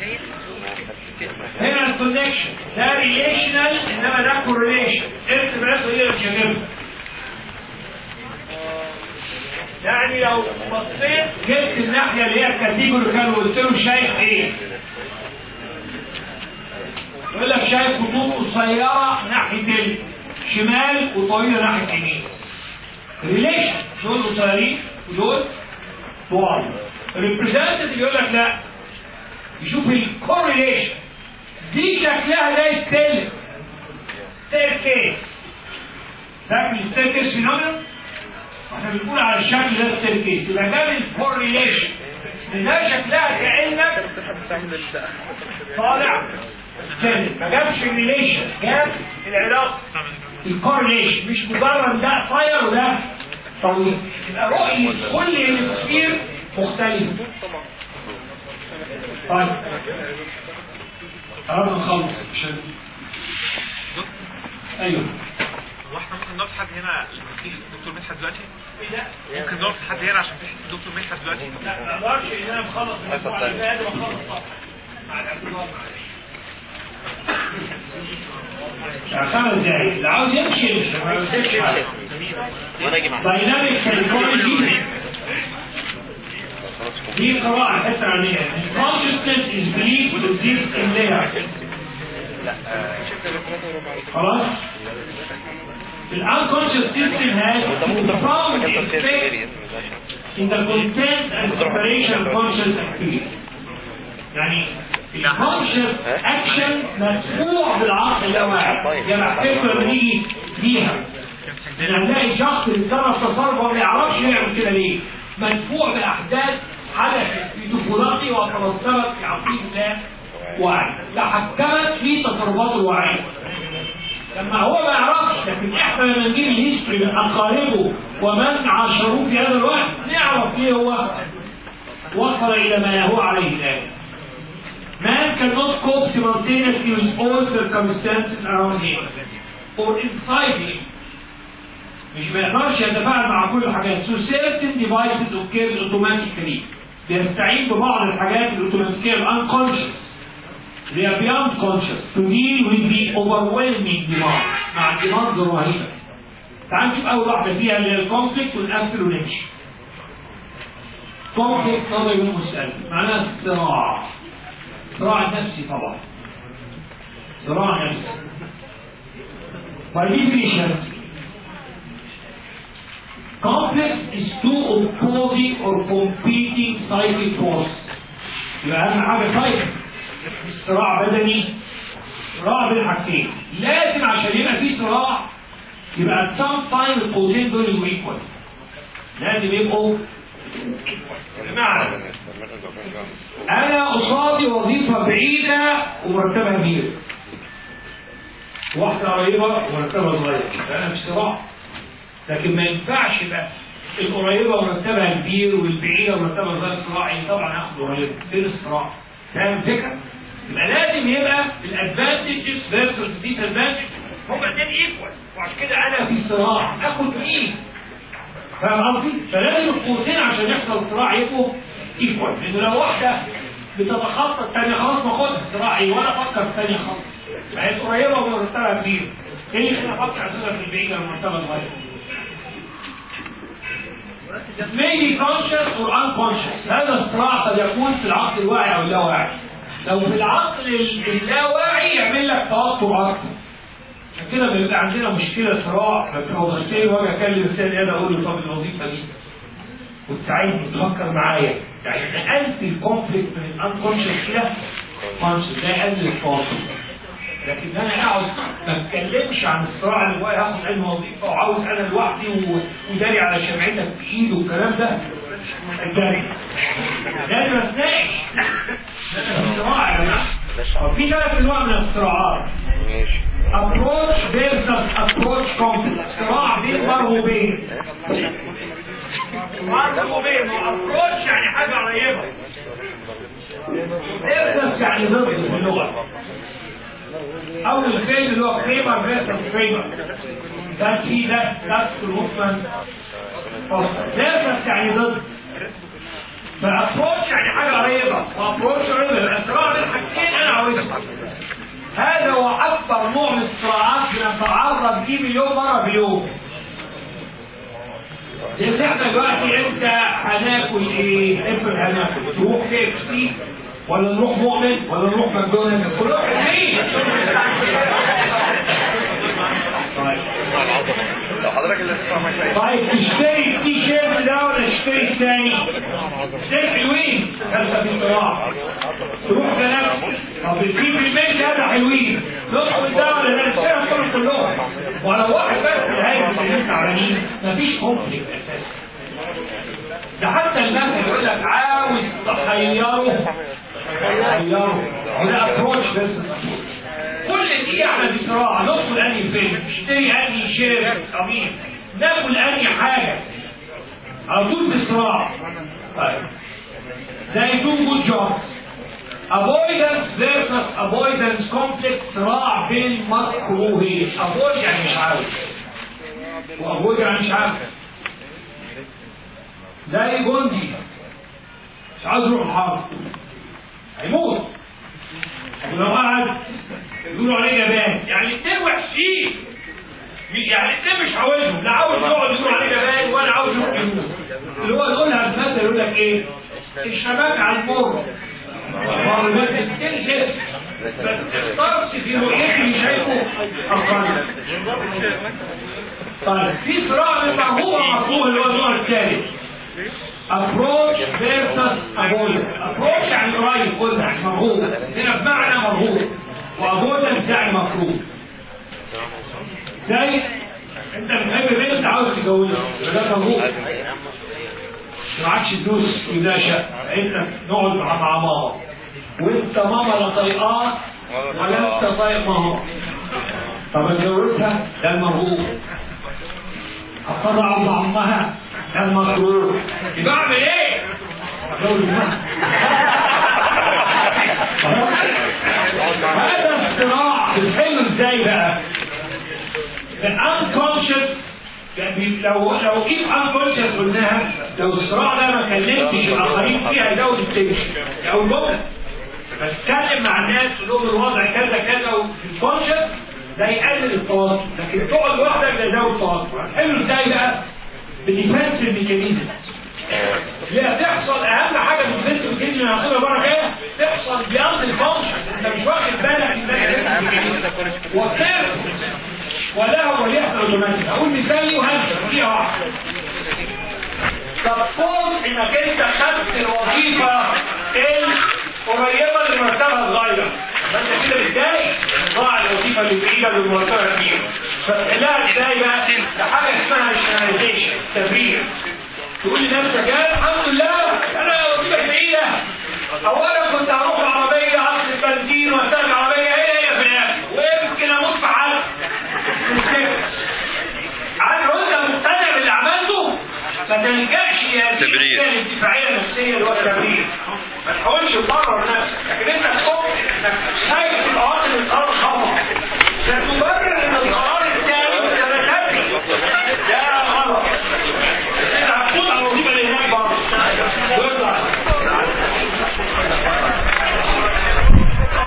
هنا الكونكشن ده ريليشنال انما ده كورليشن، انت بس هي اللي بتجيبها، يعني لو بصيت جبت الناحيه اللي هي الكاتيجوري كان قلت له شايف ايه؟ يقول لك شايف خطوط قصيره ناحيه الشمال وطويله ناحيه اليمين. ريليشن دول قصيرين ودول طوال. الريبريزنتيف يقول لك لا، يشوف الكورليشن، دي شكلها زي السلم ستيركيس، فاكر الستيركيس فينومينال؟ احنا بنقول على الشكل ده ستيركيس، يبقى ده الكورليشن، ده شكلها كأنك طالع سلم، ما جابش الريليشن، جاب العلاقه الكورليشن، مش مجرد ده قصير وده طويل، يبقى رؤيه كل هيمسفير مختلفه. طيب قربنا نخلص عشان ايوه واحنا ممكن نقف لحد هنا في الدكتور مدحت دلوقتي؟ ممكن نقف لحد هنا عشان في الدكتور مدحت دلوقتي؟ لا ما اقدرش ان انا مخلص الموضوع اللي فات ومخلص مع الاعتذار. 5 دقايق اللي عاوز يمشي ما يمسكش حاجه. دايناميك سايكولوجي دي قراءة حتى عنيها. consciousness is believed to exist in layers. خلاص؟ The unconscious system has profound effect in the content and preparation of conscious activity. يعني الكونشس اكشن مدفوع بالعقل اللاواعي. يعني افتكر لما نيجي بيها هنلاقي شخص بيتصرف تصرف وما يعرفش يعمل كده ليه. مدفوع باحداث حدثت في طفولته وترتبت في عقيده الله وعي تحكمت في تصرفاته الواعيه. لما هو ما يعرفش، لكن احنا لما نجيب الهيستوري من اقاربه ومن عاشروه في هذا الوقت نعرف ليه هو وصل الى ما هو عليه الان. Man cannot cope simultaneously with all circumstances around him or inside him. مش بيقدرش يتفاعل مع كل الحاجات. So certain devices occur automatically. بيستعين ببعض الحاجات الاوتوماتيكيه unconscious. They are beyond conscious to deal with the overwhelming demand. مع الديماند الرهيبه. تعال نشوف اول واحده فيها اللي هي الكونفليكت ونقفل ونمشي. كونفليكت نظري بالمسألة معناها الصراع. صراع نفسي طبعا. صراع نفسي. By definition, complex is two opposing or competing psychic forces. يبقى أهم حاجة psychic. مش صراع بدني. صراع بين حاجتين. لازم عشان يبقى في صراع يبقى at some time القوتين دول يبقوا equal. لازم يبقوا بمعنى انا قصادي وظيفه بعيده ومرتبها كبير، واحده قريبه ومرتبها صغير، انا في صراع. لكن ما ينفعش يبقى القريبه ومرتبها كبير والبعيده ومرتبها صغير صراعي. طبعا هاخد قريبه. فين الصراع؟ فاهم الفكره؟ يبقى لازم يبقى الادفانتجز فيرسس ديس ادفانتج هما الاثنين ايكوال، وعشان كده انا في صراع اخد مين؟ فاهم قصدي؟ فلازم القوتين عشان يحصل صراع يبقوا ايكوال، لان لو واحده بتتخطى الثانيه خلاص باخدها صراعي وانا افكر في الثانيه خالص. فهي قريبه ومرتبها كبير. ايه اللي خليني افكر اساسا في البعيده والمرتبه صغيره؟ may be conscious or unconscious. هذا الصراع قد يكون في العقل الواعي او اللاواعي. لو في العقل اللاواعي يعمل لك توتر اكتر. عشان كده بيبقى عندنا مشكله صراع في وظيفتين، واجي اكلم السيد انا اقول له طب الوظيفه دي وتساعدني تفكر معايا. يعني نقلت الكونفليكت من الانكونشس الى كونشس، ده يقلل التوتر. لكن انا اقعد ما اتكلمش عن الصراع اللي جوايا، هاخد علم وظيفه وعاوز انا لوحدي وداري على شمعتك في ايده والكلام ده الداري. لازم اتناقش. ده صراع يا جماعه. في 3 انواع من الصراعات. approach versus approach conflict. صراع بين مرغوبين. مرغوبين approach يعني حاجه قريبه. versus يعني ضد في اللغه. أول فيلم اللي هو فريمر فيرسس فريمر. ده في ده نفس الهوفمان. فيرسس يعني ضد. فأبروتش يعني حاجة قريبة، وأبروتش قريبة. الأسرار بين حاجتين أنا عاوزها. هذا هو أكبر نوع من الصراعات بنتعرض ليه مليون مرة في اليوم. لأن احنا دلوقتي أنت هناكل إيه؟ افرض هناكل تروح KFC ولا نروح مؤمن ولا نروح ماكدونالدز؟ كلهم حلوين. لو حضرتك اللي تدفع مكان. طيب تشتري التي شيرت ده ولا تشتري الثاني؟ الاثنين حلوين. هذا في صراع. تروح لنفس طب في البيت هذا حلوين. ندخل ده ولا ده؟ نشتريهم كلهم. ولو واحد بس الهايب اللي انت عاملين مفيش كونفليكت اساسا. ده حتى المثل يقول لك عاوز تخيره وده ابروتش بس. كل دي احنا في صراع. ندخل انهي فيلم، نشتري انهي شيرت قميص، ناكل انهي حاجه، على طول في صراع. طيب they do good jobs. avoidance versus avoidance conflict. صراع بين مكروهين. avoid يعني مش عاوز، وابوه يعني مش عارف. زي جندي مش عايز يروح الحرب هيموت، ولو قعد يقولوا عليه جبان. يعني الاثنين وحشين، يعني الاثنين مش عاوزهم، لا عاوز يقعد يقول عليه جبان ولا عاوز يروح يموت. اللي هو يقولها المثل يقول لك ايه؟ الشباك على المر والمرمات الاثنين كده، فاخترت في رؤيتي اللي شايفه اقل. طيب في صراع المرغوب والمطلوب اللي هو النوع الثالث، approach versus avoidance. approach يعني قريب، قلنا يعني مرغوب، هنا بمعنى مرغوب، وavoidance يعني مفروض. زي انت بتحب بنت عاوز تتجوزها، ده مرغوب، معكش فلوس ولا شيء، انت نقعد مع ماما وانت ماما لا طايقاه ولا انت طايق ماما، طب اتجوزها ده المرغوب. اقرع مع امها ده المكروه. يبقى اعمل ايه؟ اتجوز امها. هذا الصراع بنحله ازاي بقى؟ الانكونشس يعني لو كيف انكونشس قلناها، لو الصراع ده ما كلمتش الاخرين فيها يزود التنشن او الجمله. بتكلم مع الناس تقول لهم الوضع كذا كذا وفي الكونشس ده يقلل التوتر، لكن تقعد لوحدك ده يزود التوتر. هتحله ازاي بقى؟ بديفنس ميكانيزمز. لا تحصل اهم حاجه في الديفنس ميكانيزم هناخدها المره الجايه، تحصل بياند الفانكشن، انت مش واخد بالك ان ده وكيف ولا هو يحصل اوتوماتيك. اقول مثالي وهمشي فيها واحده. تفوز انك انت خدت الوظيفه القريبه اللي مرتبها صغير، انت كده متضايق ضاع الوظيفه اللي بعيده اللي مرتبها كبير. فتحلها ازاي بقى؟ ده حاجه اسمها ريشناليزيشن، تبرير. تقول لنفسك يا الحمد لله انا وظيفتي بعيده، اولا كنت هروح العربيه اصرف بنزين واستهلك العربيه هي في الاخر، ويمكن اموت في حالي. عارف انت مقتنع باللي عملته ما تلجاش لهذه الدفاعيه النفسيه اللي هو التبرير. ما تحاولش